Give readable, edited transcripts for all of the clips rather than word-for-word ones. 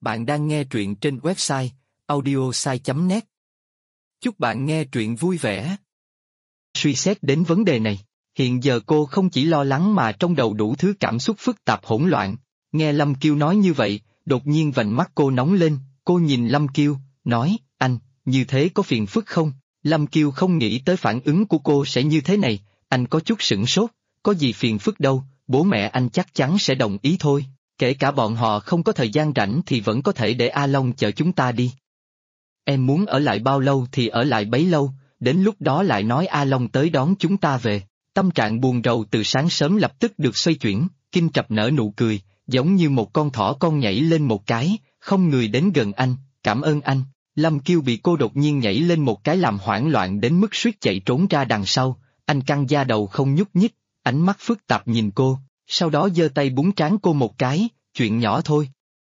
Bạn đang nghe truyện trên website audiosai.net. Chúc bạn nghe truyện vui vẻ. Suy xét đến vấn đề này, hiện giờ cô không chỉ lo lắng mà trong đầu đủ thứ cảm xúc phức tạp hỗn loạn. Nghe Lâm Kiêu nói như vậy, đột nhiên vành mắt cô nóng lên, cô nhìn Lâm Kiêu, nói, anh, như thế có phiền phức không? Lâm Kiêu không nghĩ tới phản ứng của cô sẽ như thế này, anh có chút sửng sốt, có gì phiền phức đâu, bố mẹ anh chắc chắn sẽ đồng ý thôi. Kể cả bọn họ không có thời gian rảnh thì vẫn có thể để A Long chở chúng ta đi. Em muốn ở lại bao lâu thì ở lại bấy lâu, đến lúc đó lại nói A Long tới đón chúng ta về. Tâm trạng buồn rầu từ sáng sớm lập tức được xoay chuyển, Kinh Trập nở nụ cười, giống như một con thỏ con nhảy lên một cái, không người đến gần anh, cảm ơn anh. Lâm Kiêu bị cô đột nhiên nhảy lên một cái làm hoảng loạn đến mức suýt chạy trốn ra đằng sau, anh căng da đầu không nhúc nhích, ánh mắt phức tạp nhìn cô. Sau đó giơ tay búng trán cô một cái, chuyện nhỏ thôi.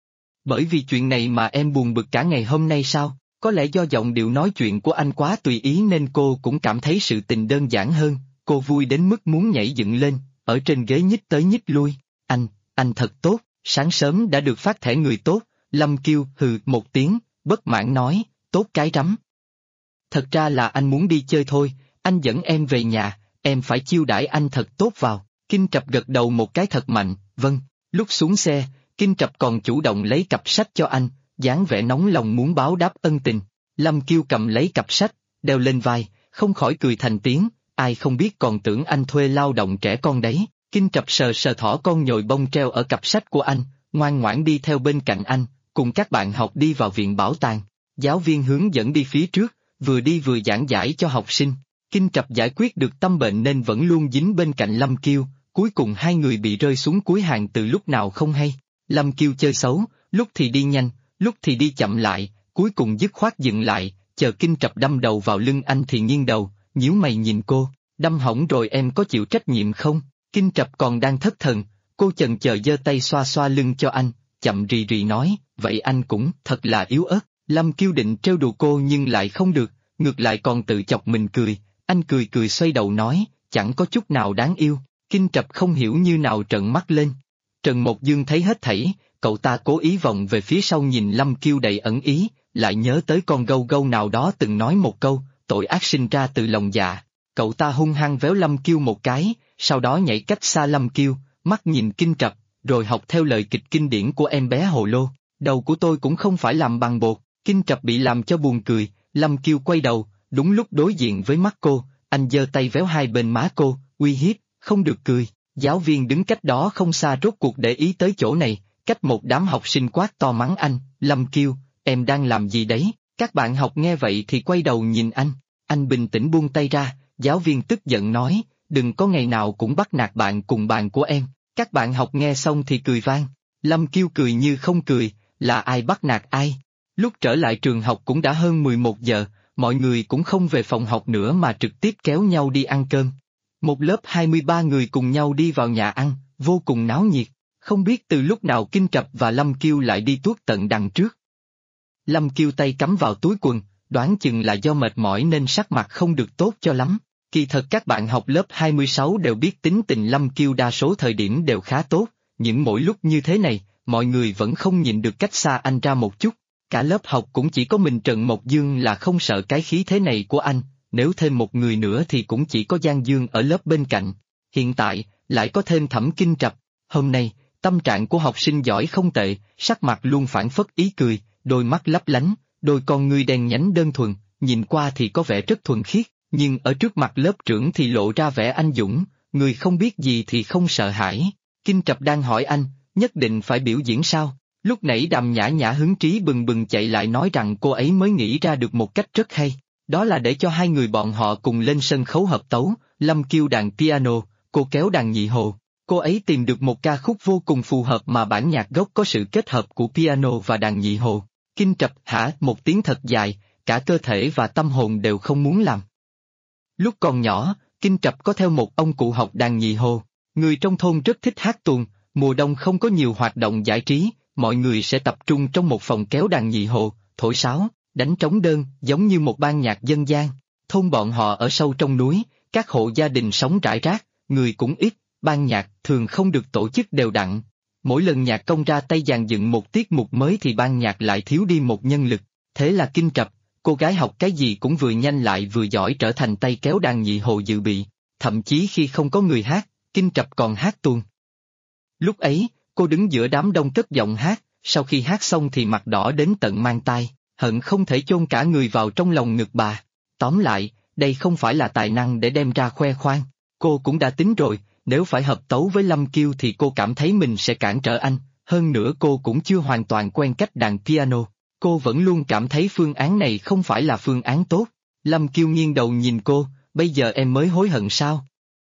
Bởi vì chuyện này mà em buồn bực cả ngày hôm nay sao? Có lẽ do giọng điệu nói chuyện của anh quá tùy ý nên cô cũng cảm thấy sự tình đơn giản hơn, cô vui đến mức muốn nhảy dựng lên, ở trên ghế nhích tới nhích lui. Anh thật tốt, sáng sớm đã được phát thẻ người tốt. Lâm Kiêu hừ một tiếng, bất mãn nói, tốt cái rắm. Thật ra là anh muốn đi chơi thôi, anh dẫn em về nhà, em phải chiêu đãi anh thật tốt vào. Kinh Trập gật đầu một cái thật mạnh, vâng. Lúc xuống xe, Kinh Trập còn chủ động lấy cặp sách cho anh, dáng vẻ nóng lòng muốn báo đáp ân tình. Lâm Kiêu cầm lấy cặp sách, đeo lên vai, không khỏi cười thành tiếng, ai không biết còn tưởng anh thuê lao động trẻ con đấy. Kinh Trập sờ sờ thỏ con nhồi bông treo ở cặp sách của anh, ngoan ngoãn đi theo bên cạnh anh, cùng các bạn học đi vào viện bảo tàng. Giáo viên hướng dẫn đi phía trước, vừa đi vừa giảng giải cho học sinh. Kinh Trập giải quyết được tâm bệnh nên vẫn luôn dính bên cạnh Lâm Kiêu. Cuối cùng hai người bị rơi xuống cuối hàng từ lúc nào không hay. Lâm Kiêu chơi xấu, lúc thì đi nhanh, lúc thì đi chậm lại, cuối cùng dứt khoát dừng lại, chờ Kinh Trập đâm đầu vào lưng anh thì nghiêng đầu, nhíu mày nhìn cô, đâm hỏng rồi em có chịu trách nhiệm không? Kinh Trập còn đang thất thần, cô chần chờ giơ tay xoa xoa lưng cho anh, chậm rì rì nói, vậy anh cũng thật là yếu ớt. Lâm Kiêu định trêu đùa cô nhưng lại không được, ngược lại còn tự chọc mình cười, anh cười cười xoay đầu nói, chẳng có chút nào đáng yêu. Kinh Trập không hiểu như nào trợn mắt lên. Trần Mộc Dương thấy hết thảy, cậu ta cố ý vòng về phía sau nhìn Lâm Kiêu đầy ẩn ý, lại nhớ tới con gâu gâu nào đó từng nói một câu, tội ác sinh ra từ lòng dạ. Cậu ta hung hăng véo Lâm Kiêu một cái, sau đó nhảy cách xa Lâm Kiêu, mắt nhìn Kinh Trập, rồi học theo lời kịch kinh điển của em bé Hồ Lô. Đầu của tôi cũng không phải làm bằng bột. Kinh Trập bị làm cho buồn cười, Lâm Kiêu quay đầu, đúng lúc đối diện với mắt cô, anh giơ tay véo hai bên má cô, uy hiếp. Không được cười, giáo viên đứng cách đó không xa rốt cuộc để ý tới chỗ này, cách một đám học sinh quát to mắng anh, Lâm Kiêu, em đang làm gì đấy? Các bạn học nghe vậy thì quay đầu nhìn anh bình tĩnh buông tay ra, giáo viên tức giận nói, đừng có ngày nào cũng bắt nạt bạn cùng bàn của em. Các bạn học nghe xong thì cười vang, Lâm Kiêu cười như không cười, là ai bắt nạt ai? Lúc trở lại trường học cũng đã hơn 11 giờ, mọi người cũng không về phòng học nữa mà trực tiếp kéo nhau đi ăn cơm. Một lớp 23 người cùng nhau đi vào nhà ăn, vô cùng náo nhiệt, không biết từ lúc nào Kinh Trập và Lâm Kiêu lại đi tuốt tận đằng trước. Lâm Kiêu tay cắm vào túi quần, đoán chừng là do mệt mỏi nên sắc mặt không được tốt cho lắm. Kỳ thật các bạn học lớp 26 đều biết tính tình Lâm Kiêu đa số thời điểm đều khá tốt, nhưng mỗi lúc như thế này, mọi người vẫn không nhìn được cách xa anh ra một chút. Cả lớp học cũng chỉ có mình Trần Mộc Dương là không sợ cái khí thế này của anh. Nếu thêm một người nữa thì cũng chỉ có Giang Dương ở lớp bên cạnh. Hiện tại, lại có thêm Thẩm Kinh Trập. Hôm nay, tâm trạng của học sinh giỏi không tệ, sắc mặt luôn phảng phất ý cười, đôi mắt lấp lánh, đôi con ngươi đen nhánh đơn thuần, nhìn qua thì có vẻ rất thuần khiết, nhưng ở trước mặt lớp trưởng thì lộ ra vẻ anh dũng, người không biết gì thì không sợ hãi. Kinh Trập đang hỏi anh, nhất định phải biểu diễn sao? Lúc nãy Đàm Nhã Nhã hứng trí bừng bừng chạy lại nói rằng cô ấy mới nghĩ ra được một cách rất hay. Đó là để cho hai người bọn họ cùng lên sân khấu hợp tấu, Lâm Kiêu đàn piano, cô kéo đàn nhị hồ. Cô ấy tìm được một ca khúc vô cùng phù hợp mà bản nhạc gốc có sự kết hợp của piano và đàn nhị hồ. Kinh Trập hả một tiếng thật dài, cả cơ thể và tâm hồn đều không muốn làm. Lúc còn nhỏ, Kinh Trập có theo một ông cụ học đàn nhị hồ. Người trong thôn rất thích hát tuồng, mùa đông không có nhiều hoạt động giải trí, mọi người sẽ tập trung trong một phòng kéo đàn nhị hồ, thổi sáo, đánh trống đơn, giống như một ban nhạc dân gian. Thôn bọn họ ở sâu trong núi, các hộ gia đình sống rải rác, người cũng ít, ban nhạc thường không được tổ chức đều đặn. Mỗi lần nhạc công ra tay dàn dựng một tiết mục mới thì ban nhạc lại thiếu đi một nhân lực, thế là Kinh Trập, cô gái học cái gì cũng vừa nhanh lại vừa giỏi trở thành tay kéo đàn nhị hồ dự bị, thậm chí khi không có người hát, Kinh Trập còn hát tuồng. Lúc ấy, cô đứng giữa đám đông cất giọng hát, sau khi hát xong thì mặt đỏ đến tận mang tai, hận không thể chôn cả người vào trong lòng ngực bà. Tóm lại, đây không phải là tài năng để đem ra khoe khoang, cô cũng đã tính rồi, nếu phải hợp tấu với Lâm Kiêu thì cô cảm thấy mình sẽ cản trở anh, hơn nữa cô cũng chưa hoàn toàn quen cách đàn piano, cô vẫn luôn cảm thấy phương án này không phải là phương án tốt. Lâm Kiêu nghiêng đầu nhìn cô, bây giờ em mới hối hận sao?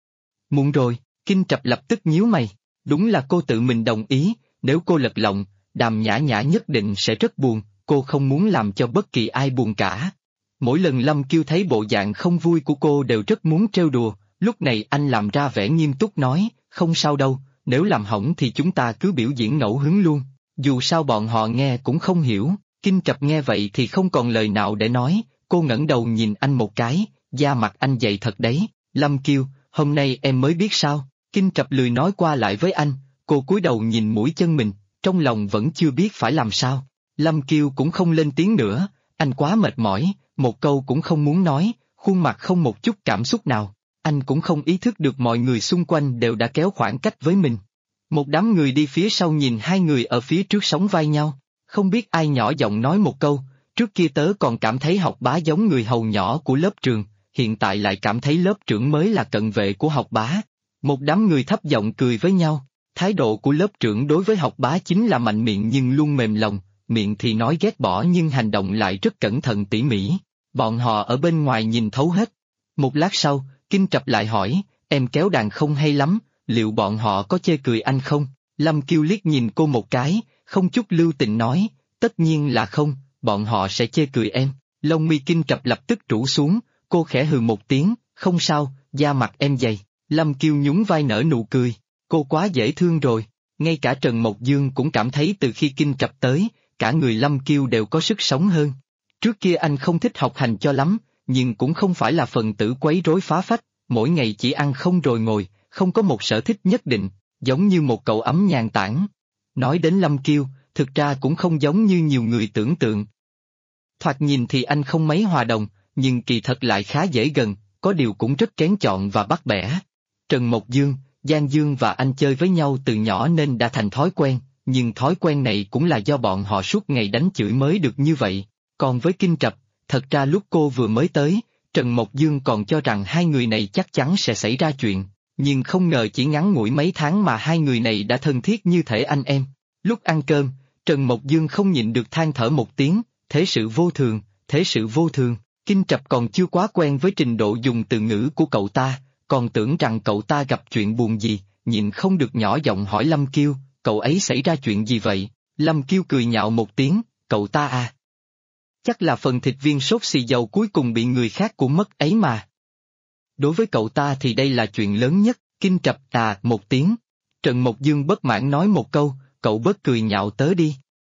Muộn rồi, Kinh Trập lập tức nhíu mày, đúng là cô tự mình đồng ý, nếu cô lật lọng, Đàm Nhã Nhã nhất định sẽ rất buồn, cô không muốn làm cho bất kỳ ai buồn cả. Mỗi lần Lâm Kiêu thấy bộ dạng không vui của cô đều rất muốn trêu đùa, lúc này anh làm ra vẻ nghiêm túc nói, không sao đâu, nếu làm hỏng thì chúng ta cứ biểu diễn ngẫu hứng luôn, dù sao bọn họ nghe cũng không hiểu. Kinh Trập nghe vậy thì không còn lời nào để nói, cô ngẩng đầu nhìn anh một cái, da mặt anh dày thật đấy. Lâm Kiêu, hôm nay em mới biết sao? Kinh Trập lười nói qua lại với anh, cô cúi đầu nhìn mũi chân mình, trong lòng vẫn chưa biết phải làm sao. Lâm Kiêu cũng không lên tiếng nữa, anh quá mệt mỏi, một câu cũng không muốn nói, khuôn mặt không một chút cảm xúc nào. Anh cũng không ý thức được mọi người xung quanh đều đã kéo khoảng cách với mình. Một đám người đi phía sau nhìn hai người ở phía trước sóng vai nhau, không biết ai nhỏ giọng nói một câu, trước kia tớ còn cảm thấy học bá giống người hầu nhỏ của lớp trường, hiện tại lại cảm thấy lớp trưởng mới là cận vệ của học bá. Một đám người thấp giọng cười với nhau, thái độ của lớp trưởng đối với học bá chính là mạnh miệng nhưng luôn mềm lòng, miệng thì nói ghét bỏ nhưng hành động lại rất cẩn thận tỉ mỉ. Bọn họ ở bên ngoài nhìn thấu hết. Một lát sau, Kinh Trập lại hỏi, em kéo đàn không hay lắm, liệu bọn họ có chê cười anh không? Lâm Kiêu liếc nhìn cô một cái, không chút lưu tình nói, tất nhiên là không, bọn họ sẽ chê cười em. Lông mi Kinh Trập lập tức rũ xuống, cô khẽ hừ một tiếng, không sao, da mặt em dày. Lâm Kiêu nhún vai nở nụ cười, cô quá dễ thương rồi. Ngay cả Trần Mộc Dương cũng cảm thấy từ khi Kinh Trập tới, cả người Lâm Kiêu đều có sức sống hơn. Trước kia anh không thích học hành cho lắm, nhưng cũng không phải là phần tử quấy rối phá phách, mỗi ngày chỉ ăn không rồi ngồi, không có một sở thích nhất định, giống như một cậu ấm nhàn tản. Nói đến Lâm Kiêu, thực ra cũng không giống như nhiều người tưởng tượng. Thoạt nhìn thì anh không mấy hòa đồng, nhưng kỳ thật lại khá dễ gần, có điều cũng rất kén chọn và bắt bẻ. Trần Mộc Dương, Giang Dương và anh chơi với nhau từ nhỏ nên đã thành thói quen, nhưng thói quen này cũng là do bọn họ suốt ngày đánh chửi mới được như vậy. Còn với Kinh Trập, thật ra lúc cô vừa mới tới, Trần Mộc Dương còn cho rằng hai người này chắc chắn sẽ xảy ra chuyện, nhưng không ngờ chỉ ngắn ngủi mấy tháng mà hai người này đã thân thiết như thể anh em. Lúc ăn cơm, Trần Mộc Dương không nhịn được than thở một tiếng, thế sự vô thường, thế sự vô thường. Kinh Trập còn chưa quá quen với trình độ dùng từ ngữ của cậu ta, còn tưởng rằng cậu ta gặp chuyện buồn gì, nhịn không được nhỏ giọng hỏi Lâm Kiêu, cậu ấy xảy ra chuyện gì vậy? Lâm Kiêu cười nhạo một tiếng, cậu ta à? Chắc là phần thịt viên sốt xì dầu cuối cùng bị người khác của mất ấy mà. Đối với cậu ta thì đây là chuyện lớn nhất. Kinh Trập à một tiếng. Trần Mộc Dương bất mãn nói một câu, cậu bớt cười nhạo tớ đi.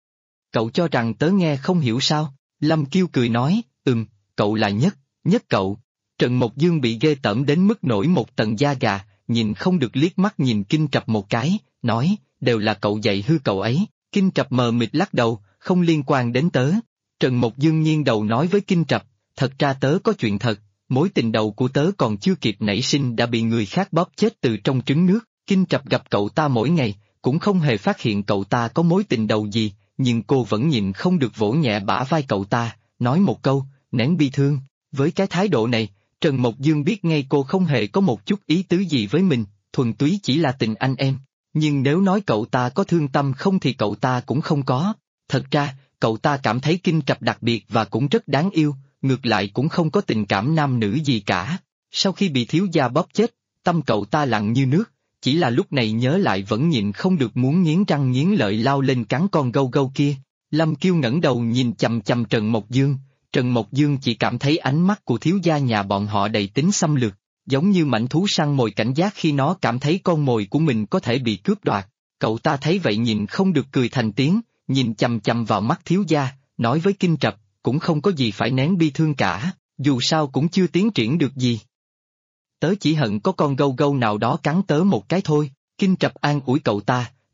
Cậu cho rằng tớ nghe không hiểu sao? Lâm Kiêu cười nói, cậu là nhất cậu. Trần Mộc Dương bị ghê tởm đến mức nổi một tầng da gà, nhìn không được liếc mắt nhìn Kinh Trập một cái, nói, đều là cậu dạy hư cậu ấy. Kinh Trập mờ mịt lắc đầu, không liên quan đến tớ. Trần Mộc Dương nghiêng đầu nói với Kinh Trập, thật ra tớ có chuyện thật, mối tình đầu của tớ còn chưa kịp nảy sinh đã bị người khác bóp chết từ trong trứng nước. Kinh Trập gặp cậu ta mỗi ngày, cũng không hề phát hiện cậu ta có mối tình đầu gì, nhưng cô vẫn nhịn không được vỗ nhẹ bả vai cậu ta, nói một câu, nén bi thương. Với cái thái độ này, Trần Mộc Dương biết ngay cô không hề có một chút ý tứ gì với mình, thuần túy chỉ là tình anh em. Nhưng nếu nói cậu ta có thương tâm không thì cậu ta cũng không có. Thật ra, cậu ta cảm thấy Kinh Trập đặc biệt và cũng rất đáng yêu, ngược lại cũng không có tình cảm nam nữ gì cả. Sau khi bị thiếu gia bóp chết, tâm cậu ta lặng như nước, chỉ là lúc này nhớ lại vẫn nhịn không được muốn nghiến răng nghiến lợi lao lên cắn con gâu gâu kia. Lâm Kiêu ngẩng đầu nhìn chằm chằm Trần Mộc Dương, Trần Mộc Dương chỉ cảm thấy ánh mắt của thiếu gia nhà bọn họ đầy tính xâm lược, giống như mãnh thú săn mồi cảnh giác khi nó cảm thấy con mồi của mình có thể bị cướp đoạt. Cậu ta thấy vậy nhịn không được cười thành tiếng, nhìn chằm chằm vào mắt thiếu gia, nói với Kinh Trập, cũng không có gì phải nén bi thương cả, dù sao cũng chưa tiến triển được gì. Tớ chỉ hận có con gâu gâu nào đó cắn tớ một cái thôi. Kinh Trập an ủi cậu ta,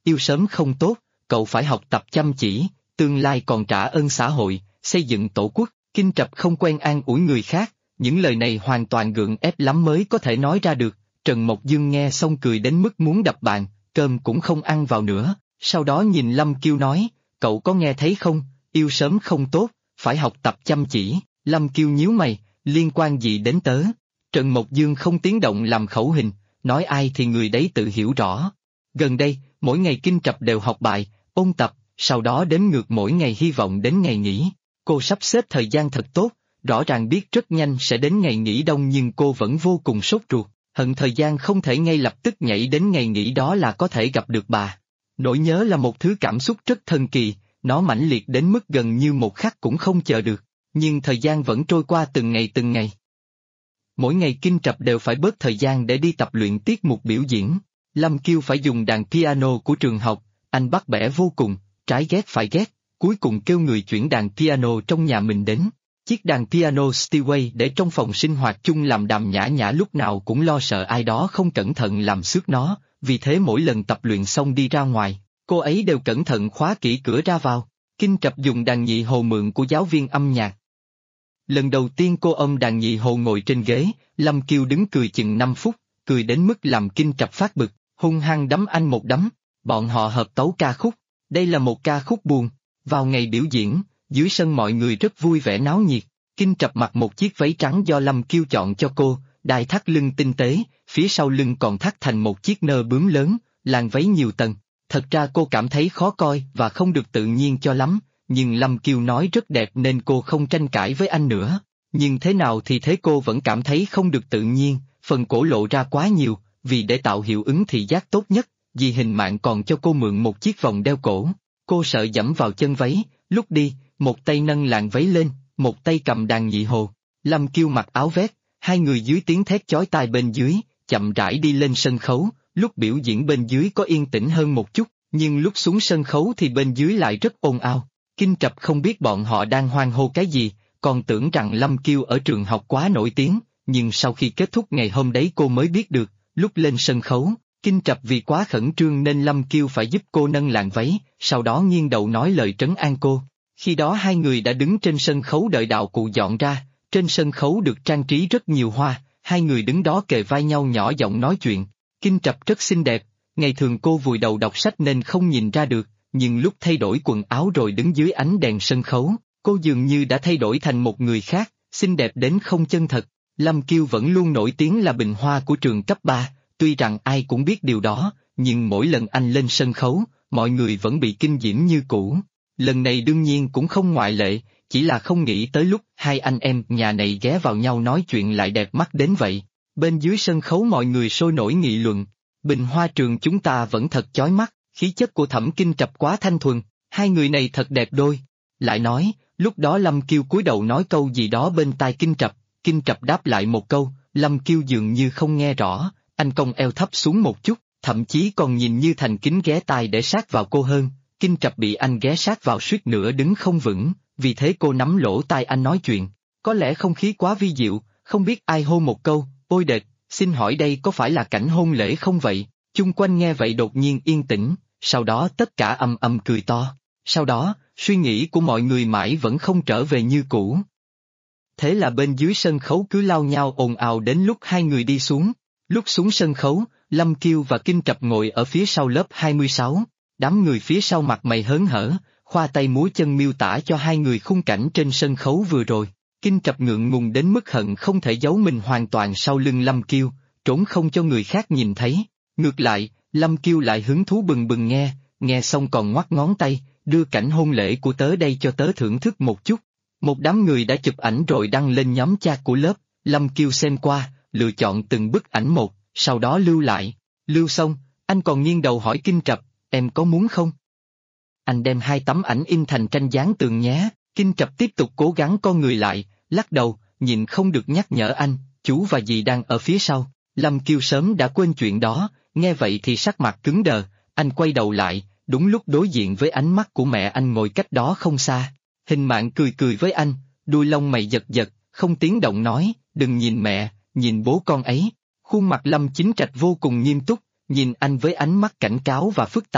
yêu sớm không tốt, cậu phải học tập chăm chỉ, tương lai còn trả ơn xã hội, xây dựng tổ quốc. Kinh Trập không quen an ủi người khác, những lời này hoàn toàn gượng ép lắm mới có thể nói ra được. Trần Mộc Dương nghe xong cười đến mức muốn đập bàn, cơm cũng không ăn vào nữa, sau đó nhìn Lâm Kiêu nói, cậu có nghe thấy không, yêu sớm không tốt, phải học tập chăm chỉ. Lâm Kiêu nhíu mày, liên quan gì đến tớ? Trần Mộc Dương không tiếng động làm khẩu hình, nói ai thì người đấy tự hiểu rõ. Gần đây, mỗi ngày Kinh Trập đều học bài, ôn tập, sau đó đếm ngược mỗi ngày hy vọng đến ngày nghỉ. Cô sắp xếp thời gian thật tốt, rõ ràng biết rất nhanh sẽ đến ngày nghỉ đông nhưng cô vẫn vô cùng sốt ruột, hận thời gian không thể ngay lập tức nhảy đến ngày nghỉ đó là có thể gặp được bà. Nỗi nhớ là một thứ cảm xúc rất thần kỳ, nó mãnh liệt đến mức gần như một khắc cũng không chờ được, nhưng thời gian vẫn trôi qua từng ngày từng ngày. Mỗi ngày Kinh Trập đều phải bớt thời gian để đi tập luyện tiết mục biểu diễn. Lâm Kiêu phải dùng đàn piano của trường học, anh bắt bẻ vô cùng, trái ghét phải ghét, cuối cùng kêu người chuyển đàn piano trong nhà mình đến. Chiếc đàn piano Steinway để trong phòng sinh hoạt chung làm đàm nhã nhã lúc nào cũng lo sợ ai đó không cẩn thận làm xước nó, vì thế mỗi lần tập luyện xong đi ra ngoài, cô ấy đều cẩn thận khóa kỹ cửa ra vào. Kinh Trập dùng đàn nhị hồ mượn của giáo viên âm nhạc. Lần đầu tiên cô ôm đàn nhị hồ ngồi trên ghế, Lâm Kiêu đứng cười chừng 5 phút, cười đến mức làm Kinh Trập phát bực, hung hăng đấm anh một đấm. Bọn họ hợp tấu ca khúc, đây là một ca khúc buồn. Vào ngày biểu diễn, dưới sân mọi người rất vui vẻ náo nhiệt. Kinh Trập mặc một chiếc váy trắng do Lâm Kiêu chọn cho cô, đai thắt lưng tinh tế, phía sau lưng còn thắt thành một chiếc nơ bướm lớn, làn váy nhiều tầng. Thật ra cô cảm thấy khó coi và không được tự nhiên cho lắm, nhưng Lâm Kiêu nói rất đẹp nên cô không tranh cãi với anh nữa. Nhưng thế nào thì thế cô vẫn cảm thấy không được tự nhiên, phần cổ lộ ra quá nhiều, vì để tạo hiệu ứng thị giác tốt nhất, dì Hình Mạn còn cho cô mượn một chiếc vòng đeo cổ. Cô sợ giẫm vào chân váy, lúc đi, một tay nâng làn váy lên, một tay cầm đàn nhị hồ. Lâm Kiêu mặc áo vest, hai người dưới tiếng thét chói tai bên dưới, chậm rãi đi lên sân khấu. Lúc biểu diễn bên dưới có yên tĩnh hơn một chút, nhưng lúc xuống sân khấu thì bên dưới lại rất ồn ào. Kinh Trập không biết bọn họ đang hoan hô cái gì, còn tưởng rằng Lâm Kiêu ở trường học quá nổi tiếng, nhưng sau khi kết thúc ngày hôm đấy cô mới biết được, lúc lên sân khấu, Kinh Trập vì quá khẩn trương nên Lâm Kiêu phải giúp cô nâng làn váy, sau đó nghiêng đầu nói lời trấn an cô. Khi đó hai người đã đứng trên sân khấu đợi đạo cụ dọn ra, trên sân khấu được trang trí rất nhiều hoa, hai người đứng đó kề vai nhau nhỏ giọng nói chuyện. Kinh Trập rất xinh đẹp, ngày thường cô vùi đầu đọc sách nên không nhìn ra được, nhưng lúc thay đổi quần áo rồi đứng dưới ánh đèn sân khấu, cô dường như đã thay đổi thành một người khác, xinh đẹp đến không chân thật. Lâm Kiêu vẫn luôn nổi tiếng là bình hoa của trường cấp 3, tuy rằng ai cũng biết điều đó, nhưng mỗi lần anh lên sân khấu, mọi người vẫn bị kinh diễm như cũ. Lần này đương nhiên cũng không ngoại lệ, chỉ là không nghĩ tới lúc hai anh em nhà này ghé vào nhau nói chuyện lại đẹp mắt đến vậy. Bên dưới sân khấu mọi người sôi nổi nghị luận, bình hoa trường chúng ta vẫn thật chói mắt, khí chất của Thẩm Kinh Trập quá thanh thuần, hai người này thật đẹp đôi. Lại nói, lúc đó Lâm Kiêu cúi đầu nói câu gì đó bên tai Kinh Trập đáp lại một câu, Lâm Kiêu dường như không nghe rõ, anh cong eo thấp xuống một chút, thậm chí còn nhìn như thành kính ghé tai để sát vào cô hơn. Kinh Trập bị anh ghé sát vào suýt nữa đứng không vững, vì thế cô nắm lỗ tai anh nói chuyện. Có lẽ không khí quá vi diệu, không biết ai hô một câu, ôi đệt, xin hỏi đây có phải là cảnh hôn lễ không vậy? Chung quanh nghe vậy đột nhiên yên tĩnh, sau đó tất cả ầm ầm cười to. Sau đó, suy nghĩ của mọi người mãi vẫn không trở về như cũ. Thế là bên dưới sân khấu cứ lao nhau ồn ào đến lúc hai người đi xuống. Lúc xuống sân khấu, Lâm Kiêu và Kinh Trập ngồi ở phía sau lớp 26. Đám người phía sau mặt mày hớn hở, khoa tay múa chân miêu tả cho hai người khung cảnh trên sân khấu vừa rồi. Kinh Trập ngượng ngùng đến mức hận không thể giấu mình hoàn toàn sau lưng Lâm Kiêu, trốn không cho người khác nhìn thấy. Ngược lại, Lâm Kiêu lại hứng thú bừng bừng nghe xong còn ngoắc ngón tay, đưa cảnh hôn lễ của tớ đây cho tớ thưởng thức một chút. Một đám người đã chụp ảnh rồi đăng lên nhóm chat của lớp, Lâm Kiêu xem qua, lựa chọn từng bức ảnh một, sau đó lưu lại. Lưu xong, anh còn nghiêng đầu hỏi Kinh Trập, em có muốn không? Anh đem 2 tấm ảnh in thành tranh dán tường nhé. Kinh Trập tiếp tục cố gắng co người lại, lắc đầu, nhịn không được nhắc nhở anh, chú và dì đang ở phía sau. Lâm Kiêu sớm đã quên chuyện đó, nghe vậy thì sắc mặt cứng đờ, anh quay đầu lại, đúng lúc đối diện với ánh mắt của mẹ anh ngồi cách đó không xa. Hình Mạn cười cười với anh, đuôi lông mày giật giật, không tiếng động nói, đừng nhìn mẹ, nhìn bố con ấy. Khuôn mặt Lâm Chính Trạch vô cùng nghiêm túc, nhìn anh với ánh mắt cảnh cáo và phức tạp.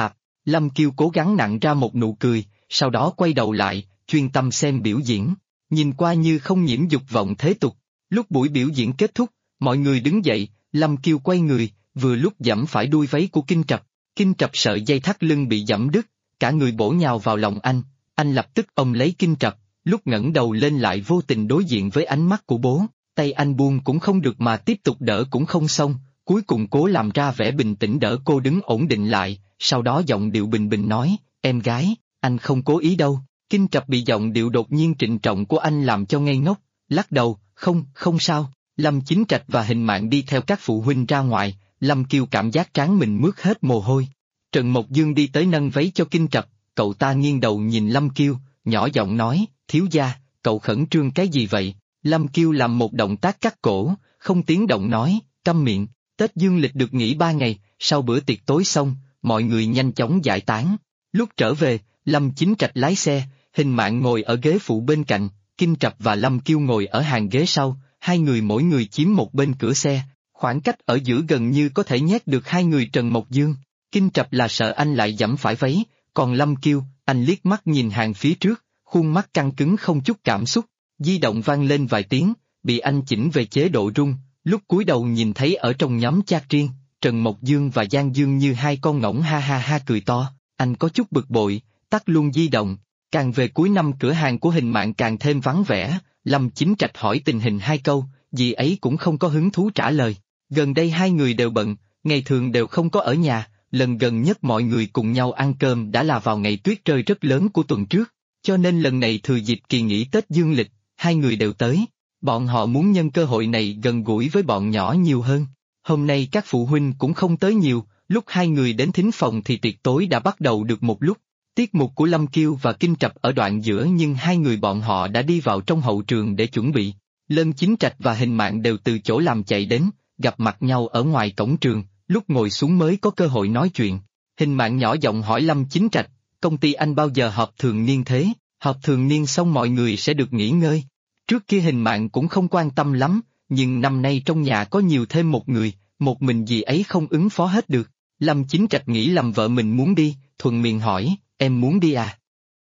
Lâm Kiêu cố gắng nặn ra một nụ cười, sau đó quay đầu lại, chuyên tâm xem biểu diễn, nhìn qua như không nhiễm dục vọng thế tục. Lúc buổi biểu diễn kết thúc, mọi người đứng dậy, Lâm Kiêu quay người, vừa lúc giẫm phải đuôi váy của Kinh Trập. Kinh Trập sợ dây thắt lưng bị giẫm đứt, cả người bổ nhào vào lòng anh lập tức ôm lấy Kinh Trập, lúc ngẩng đầu lên lại vô tình đối diện với ánh mắt của bố, tay anh buông cũng không được mà tiếp tục đỡ cũng không xong, cuối cùng cố làm ra vẻ bình tĩnh đỡ cô đứng ổn định lại, sau đó giọng điệu bình bình nói, em gái, anh không cố ý đâu. Kinh Trập bị giọng điệu đột nhiên trịnh trọng của anh làm cho ngây ngốc, lắc đầu, không sao. Lâm Chính Trạch và Hình Mạn đi theo các phụ huynh ra ngoài, Lâm Kiêu cảm giác trán mình mướt hết mồ hôi. Trần Mộc Dương đi tới nâng váy cho Kinh Trập, cậu ta nghiêng đầu nhìn Lâm Kiêu, nhỏ giọng nói, thiếu gia, cậu khẩn trương cái gì vậy? Lâm Kiêu làm một động tác cắt cổ, không tiếng động nói, câm miệng. Tết Dương lịch được nghỉ 3 ngày, sau bữa tiệc tối xong, mọi người nhanh chóng giải tán. Lúc trở về, Lâm Chính Trạch lái xe, Hình Mạn ngồi ở ghế phụ bên cạnh, Kinh Trập và Lâm Kiêu ngồi ở hàng ghế sau, hai người mỗi người chiếm một bên cửa xe, khoảng cách ở giữa gần như có thể nhét được hai người Trần Mộc Dương. Kinh Trập là sợ anh lại giẫm phải váy, còn Lâm Kiêu, anh liếc mắt nhìn hàng phía trước, khuôn mắt căng cứng không chút cảm xúc, di động vang lên vài tiếng, bị anh chỉnh về chế độ rung, lúc cúi đầu nhìn thấy ở trong nhóm chat riêng, Trần Mộc Dương và Giang Dương như hai con ngỗng ha ha ha cười to, anh có chút bực bội, tắt luôn di động. Càng về cuối năm cửa hàng của Hình Mạn càng thêm vắng vẻ, Lâm Chính Trạch hỏi tình hình hai câu, dì ấy cũng không có hứng thú trả lời. Gần đây hai người đều bận, ngày thường đều không có ở nhà, lần gần nhất mọi người cùng nhau ăn cơm đã là vào ngày tuyết rơi rất lớn của tuần trước, cho nên lần này thừa dịp kỳ nghỉ Tết Dương lịch, hai người đều tới. Bọn họ muốn nhân cơ hội này gần gũi với bọn nhỏ nhiều hơn. Hôm nay các phụ huynh cũng không tới nhiều, lúc hai người đến thính phòng thì tiệc tối đã bắt đầu được một lúc. Tiết mục của Lâm Kiêu và Kinh Trập ở đoạn giữa nhưng hai người bọn họ đã đi vào trong hậu trường để chuẩn bị. Lâm Chính Trạch và Hình Mạn đều từ chỗ làm chạy đến, gặp mặt nhau ở ngoài cổng trường, lúc ngồi xuống mới có cơ hội nói chuyện. Hình Mạn nhỏ giọng hỏi Lâm Chính Trạch, công ty anh bao giờ họp thường niên thế? Họp thường niên xong mọi người sẽ được nghỉ ngơi. Trước kia Hình Mạn cũng không quan tâm lắm, nhưng năm nay trong nhà có nhiều thêm một người, một mình dì ấy không ứng phó hết được. Lâm Chính Trạch nghĩ lầm vợ mình muốn đi, thuận miệng hỏi, em muốn đi à?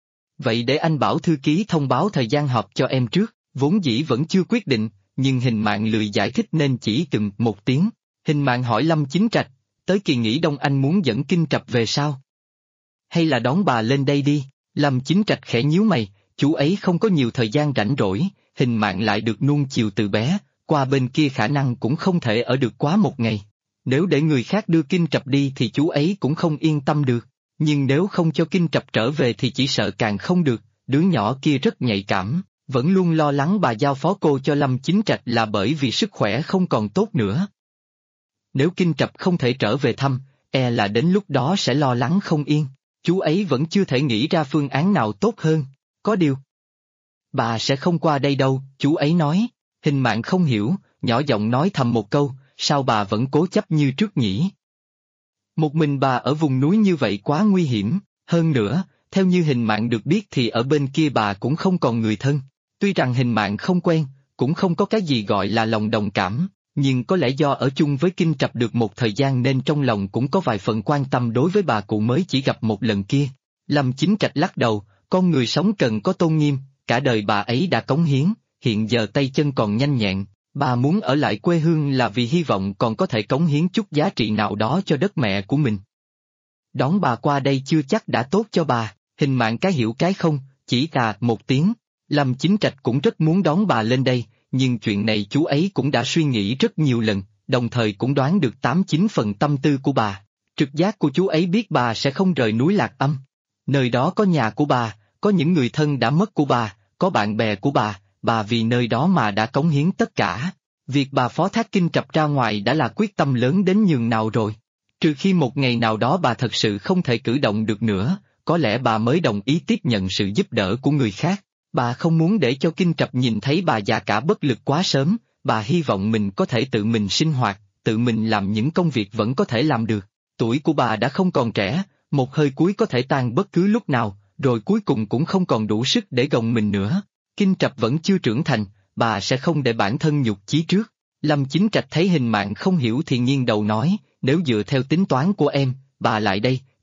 Vậy để anh bảo thư ký thông báo thời gian họp cho em trước, vốn dĩ vẫn chưa quyết định, nhưng Hình Mạn lười giải thích nên chỉ một tiếng. Hình Mạn hỏi Lâm Chính Trạch, tới kỳ nghỉ đông anh muốn dẫn Kinh Trập về sao? Hay là đón bà lên đây đi? Lâm Chính Trạch khẽ nhíu mày, chú ấy không có nhiều thời gian rảnh rỗi, Hình Mạn lại được nuông chiều từ bé, qua bên kia khả năng cũng không thể ở được quá một ngày. Nếu để người khác đưa Kinh Trập đi thì chú ấy cũng không yên tâm được, nhưng nếu không cho Kinh Trập trở về thì chỉ sợ càng không được, đứa nhỏ kia rất nhạy cảm, vẫn luôn lo lắng bà giao phó cô cho Lâm Chính Trạch là bởi vì sức khỏe không còn tốt nữa. Nếu Kinh Trập không thể trở về thăm, e là đến lúc đó sẽ lo lắng không yên, chú ấy vẫn chưa thể nghĩ ra phương án nào tốt hơn, có điều. Bà sẽ không qua đây đâu, chú ấy nói. Hình Mạn không hiểu, nhỏ giọng nói thầm một câu, sao bà vẫn cố chấp như trước nhỉ? Một mình bà ở vùng núi như vậy quá nguy hiểm, hơn nữa, theo như Hình Mạn được biết thì ở bên kia bà cũng không còn người thân. Tuy rằng Hình Mạn không quen, cũng không có cái gì gọi là lòng đồng cảm, nhưng có lẽ do ở chung với Kinh Trập được một thời gian nên trong lòng cũng có vài phần quan tâm đối với bà cụ mới chỉ gặp một lần kia. Lâm Chính Trạch lắc đầu, con người sống cần có tôn nghiêm, cả đời bà ấy đã cống hiến, hiện giờ tay chân còn nhanh nhẹn, bà muốn ở lại quê hương là vì hy vọng còn có thể cống hiến chút giá trị nào đó cho đất mẹ của mình. Đón bà qua đây chưa chắc đã tốt cho bà, Hình Mạn cái hiểu cái không, chỉ một tiếng. Lâm Chính Trạch cũng rất muốn đón bà lên đây, nhưng chuyện này chú ấy cũng đã suy nghĩ rất nhiều lần, đồng thời cũng đoán được 8-9 phần tâm tư của bà. Trực giác của chú ấy biết bà sẽ không rời núi Lạc Âm. Nơi đó có nhà của bà, có những người thân đã mất của bà, có bạn bè của bà vì nơi đó mà đã cống hiến tất cả. Việc bà phó thác Kinh Trập ra ngoài đã là quyết tâm lớn đến nhường nào rồi. Trừ khi một ngày nào đó bà thật sự không thể cử động được nữa, có lẽ bà mới đồng ý tiếp nhận sự giúp đỡ của người khác. Bà không muốn để cho Kinh Trập nhìn thấy bà già cả bất lực quá sớm, bà hy vọng mình có thể tự mình sinh hoạt, tự mình làm những công việc vẫn có thể làm được. Tuổi của bà đã không còn trẻ, một hơi cuối có thể tan bất cứ lúc nào, rồi cuối cùng cũng không còn đủ sức để gồng mình nữa. Kinh Trập vẫn chưa trưởng thành, bà sẽ không để bản thân nhục chí trước. Lâm Chính Trạch thấy Hình Mạn không hiểu thì nghiêng đầu nói, nếu dựa theo tính toán của em, bà lại đây,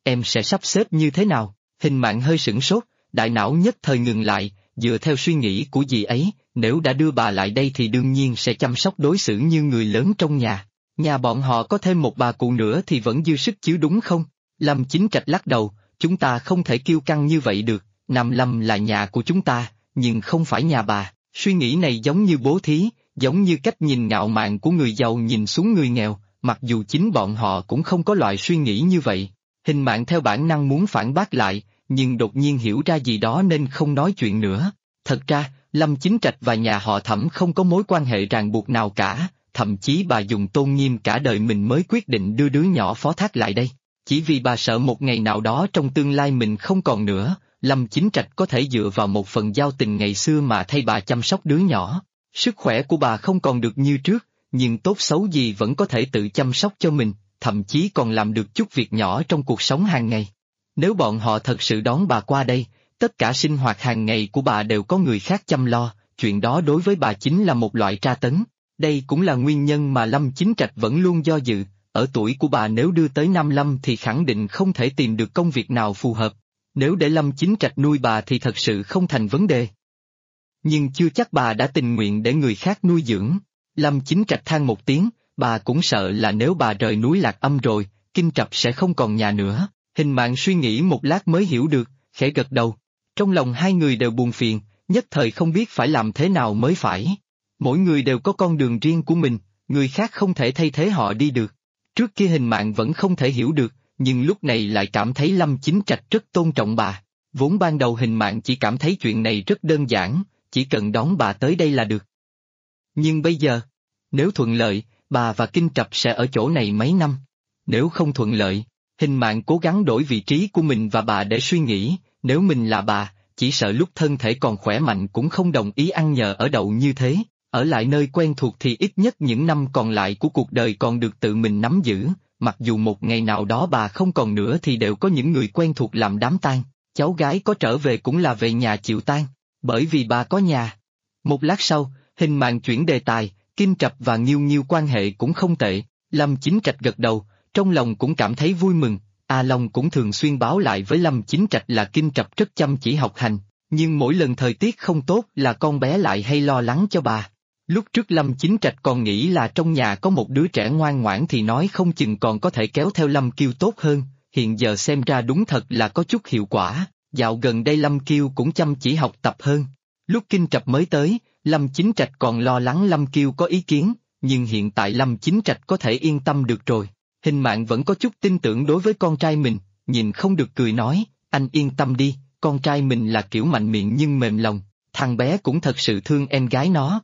em sẽ sắp xếp như thế nào? Hình Mạn hơi sửng sốt, đại não nhất thời ngừng lại, dựa theo suy nghĩ của dì ấy, nếu đã đưa bà lại đây thì đương nhiên sẽ chăm sóc đối xử như người lớn trong nhà. Nhà bọn họ có thêm một bà cụ nữa thì vẫn dư sức chứ đúng không? Lâm Chính Trạch lắc đầu, chúng ta không thể kiêu căng như vậy được, Nam Lâm là nhà của chúng ta, nhưng không phải nhà bà. Suy nghĩ này giống như bố thí, giống như cách nhìn ngạo mạn của người giàu nhìn xuống người nghèo, mặc dù chính bọn họ cũng không có loại suy nghĩ như vậy. Hình Mạn theo bản năng muốn phản bác lại, nhưng đột nhiên hiểu ra gì đó nên không nói chuyện nữa. Thật ra, Lâm Chính Trạch và nhà họ Thẩm không có mối quan hệ ràng buộc nào cả, thậm chí bà dùng tôn nghiêm cả đời mình mới quyết định đưa đứa nhỏ phó thác lại đây. Chỉ vì bà sợ một ngày nào đó trong tương lai mình không còn nữa, Lâm Chính Trạch có thể dựa vào một phần giao tình ngày xưa mà thay bà chăm sóc đứa nhỏ. Sức khỏe của bà không còn được như trước, nhưng tốt xấu gì vẫn có thể tự chăm sóc cho mình, thậm chí còn làm được chút việc nhỏ trong cuộc sống hàng ngày. Nếu bọn họ thật sự đón bà qua đây, tất cả sinh hoạt hàng ngày của bà đều có người khác chăm lo, chuyện đó đối với bà chính là một loại tra tấn. Đây cũng là nguyên nhân mà Lâm Chính Trạch vẫn luôn do dự, ở tuổi của bà nếu đưa tới Nam Lâm thì khẳng định không thể tìm được công việc nào phù hợp. Nếu để Lâm Chính Trạch nuôi bà thì thật sự không thành vấn đề. Nhưng chưa chắc bà đã tình nguyện để người khác nuôi dưỡng. Lâm Chính Trạch than một tiếng, bà cũng sợ là nếu bà rời núi Lạc Âm rồi, Kinh Trập sẽ không còn nhà nữa. Hình Mạn suy nghĩ một lát mới hiểu được, khẽ gật đầu. Trong lòng hai người đều buồn phiền, nhất thời không biết phải làm thế nào mới phải. Mỗi người đều có con đường riêng của mình, người khác không thể thay thế họ đi được. Trước kia Hình Mạn vẫn không thể hiểu được, nhưng lúc này lại cảm thấy Lâm Chính Trạch rất tôn trọng bà. Vốn ban đầu Hình Mạn chỉ cảm thấy chuyện này rất đơn giản, chỉ cần đón bà tới đây là được. Nhưng bây giờ, nếu thuận lợi, bà và Kinh Trập sẽ ở chỗ này mấy năm. Nếu không thuận lợi, Hình Mạn cố gắng đổi vị trí của mình và bà để suy nghĩ, nếu mình là bà, chỉ sợ lúc thân thể còn khỏe mạnh cũng không đồng ý ăn nhờ ở đậu như thế. Ở lại nơi quen thuộc thì ít nhất những năm còn lại của cuộc đời còn được tự mình nắm giữ, mặc dù một ngày nào đó bà không còn nữa thì đều có những người quen thuộc làm đám tang, cháu gái có trở về cũng là về nhà chịu tang, bởi vì bà có nhà. Một lát sau, Hình Mạn chuyển đề tài, Kinh Trập và Nghiêu Nghiêu quan hệ cũng không tệ, Lâm Chính Trạch gật đầu, trong lòng cũng cảm thấy vui mừng, A Long cũng thường xuyên báo lại với Lâm Chính Trạch là Kinh Trập rất chăm chỉ học hành, nhưng mỗi lần thời tiết không tốt là con bé lại hay lo lắng cho bà. Lúc trước Lâm Chính Trạch còn nghĩ là trong nhà có một đứa trẻ ngoan ngoãn thì nói không chừng còn có thể kéo theo Lâm Kiêu tốt hơn, hiện giờ xem ra đúng thật là có chút hiệu quả, dạo gần đây Lâm Kiêu cũng chăm chỉ học tập hơn. Lúc Kinh Trập mới tới, Lâm Chính Trạch còn lo lắng Lâm Kiêu có ý kiến, nhưng hiện tại Lâm Chính Trạch có thể yên tâm được rồi. Hình Mạn vẫn có chút tin tưởng đối với con trai mình, nhìn không được cười nói, anh yên tâm đi, con trai mình là kiểu mạnh miệng nhưng mềm lòng, thằng bé cũng thật sự thương em gái nó.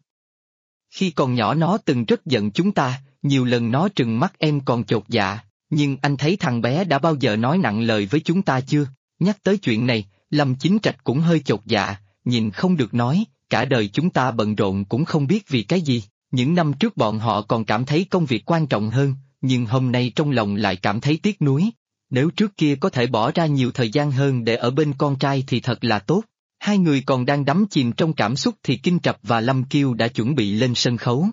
Khi còn nhỏ nó từng rất giận chúng ta, nhiều lần nó trừng mắt em còn chột dạ, nhưng anh thấy thằng bé đã bao giờ nói nặng lời với chúng ta chưa? Nhắc tới chuyện này, Lâm Chính Trạch cũng hơi chột dạ, nhìn không được nói, cả đời chúng ta bận rộn cũng không biết vì cái gì, những năm trước bọn họ còn cảm thấy công việc quan trọng hơn, nhưng hôm nay trong lòng lại cảm thấy tiếc nuối. Nếu trước kia có thể bỏ ra nhiều thời gian hơn để ở bên con trai thì thật là tốt. Hai người còn đang đắm chìm trong cảm xúc thì Kinh Trập và Lâm Kiêu đã chuẩn bị lên sân khấu.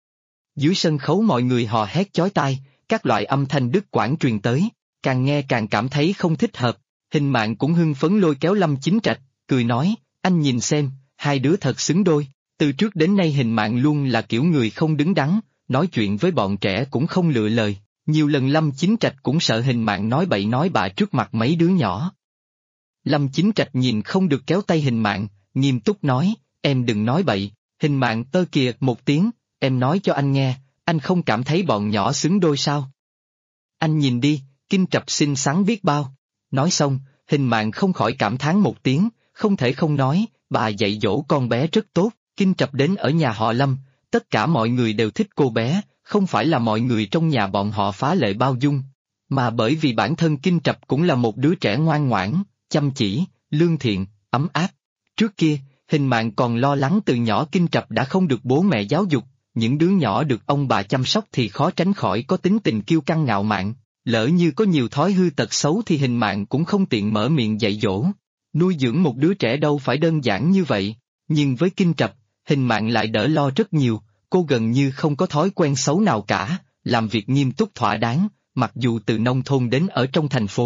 Dưới sân khấu mọi người hò hét chói tai, các loại âm thanh đứt quãng truyền tới, càng nghe càng cảm thấy không thích hợp. Hình Mạn cũng hưng phấn lôi kéo Lâm Chính Trạch, cười nói, anh nhìn xem, hai đứa thật xứng đôi. Từ trước đến nay Hình Mạn luôn là kiểu người không đứng đắn, nói chuyện với bọn trẻ cũng không lựa lời. Nhiều lần Lâm Chính Trạch cũng sợ Hình Mạn nói bậy nói bạ trước mặt mấy đứa nhỏ. Lâm Chính Trạch nhìn không được kéo tay Hình Mạn, nghiêm túc nói, em đừng nói bậy. Hình Mạn tơ kìa một tiếng, em nói cho anh nghe, anh không cảm thấy bọn nhỏ xứng đôi sao? Anh nhìn đi, Kinh Trập xinh xắn biết bao. Nói xong, Hình Mạn không khỏi cảm thán một tiếng, không thể không nói, bà dạy dỗ con bé rất tốt. Kinh Trập đến ở nhà họ Lâm, tất cả mọi người đều thích cô bé, không phải là mọi người trong nhà bọn họ phá lệ bao dung, mà bởi vì bản thân Kinh Trập cũng là một đứa trẻ ngoan ngoãn, chăm chỉ, lương thiện, ấm áp. Trước kia, Hình Mạn còn lo lắng từ nhỏ Kinh Trập đã không được bố mẹ giáo dục, những đứa nhỏ được ông bà chăm sóc thì khó tránh khỏi có tính tình kiêu căng ngạo mạn, lỡ như có nhiều thói hư tật xấu thì Hình Mạn cũng không tiện mở miệng dạy dỗ. Nuôi dưỡng một đứa trẻ đâu phải đơn giản như vậy, nhưng với Kinh Trập, Hình Mạn lại đỡ lo rất nhiều, cô gần như không có thói quen xấu nào cả, làm việc nghiêm túc thỏa đáng, mặc dù từ nông thôn đến ở trong thành phố,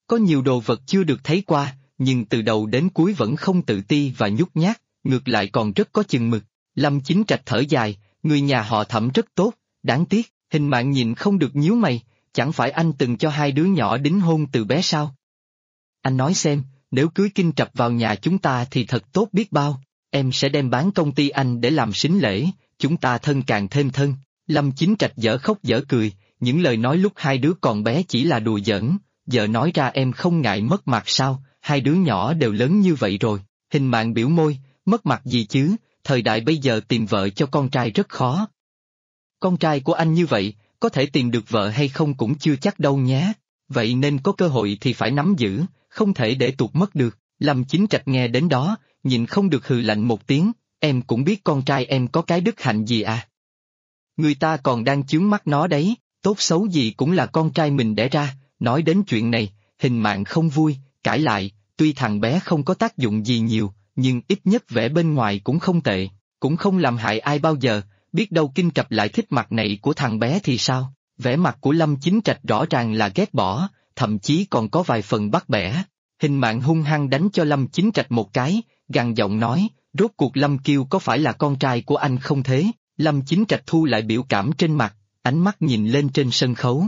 Có nhiều đồ vật chưa được thấy qua, nhưng từ đầu đến cuối vẫn không tự ti và nhút nhát, ngược lại còn rất có chừng mực. Lâm Chính Trạch thở dài, người nhà họ Thẩm rất tốt, đáng tiếc, Hình Mạn nhìn không được nhíu mày, chẳng phải anh từng cho hai đứa nhỏ đính hôn từ bé sao? Anh nói xem, nếu cưới Kinh Trạch vào nhà chúng ta thì thật tốt biết bao, em sẽ đem bán công ty anh để làm sính lễ, chúng ta thân càng thêm thân. Lâm Chính Trạch dở khóc dở cười, những lời nói lúc hai đứa còn bé chỉ là đùa giỡn, giờ nói ra em không ngại mất mặt sao, hai đứa nhỏ đều lớn như vậy rồi. Hình Mạn biểu môi, mất mặt gì chứ, thời đại bây giờ tìm vợ cho con trai rất khó. Con trai của anh như vậy, có thể tìm được vợ hay không cũng chưa chắc đâu nhé, vậy nên có cơ hội thì phải nắm giữ, không thể để tuột mất được. Lâm Chính Trạch nghe đến đó, nhịn không được hừ lạnh một tiếng, em cũng biết con trai em có cái đức hạnh gì à. Người ta còn đang chướng mắt nó đấy, tốt xấu gì cũng là con trai mình đẻ ra, nói đến chuyện này, Hình Mạn không vui, cãi lại, tuy thằng bé không có tác dụng gì nhiều, nhưng ít nhất vẻ bên ngoài cũng không tệ, cũng không làm hại ai bao giờ, biết đâu Kinh Trạch lại thích mặt nậy của thằng bé thì sao, vẻ mặt của Lâm Chính Trạch rõ ràng là ghét bỏ, thậm chí còn có vài phần bắt bẻ. Hình Mạn hung hăng đánh cho Lâm Chính Trạch một cái, gằn giọng nói, rốt cuộc Lâm Kiêu có phải là con trai của anh không thế? Lâm Chính Trạch thu lại biểu cảm trên mặt, ánh mắt nhìn lên trên sân khấu.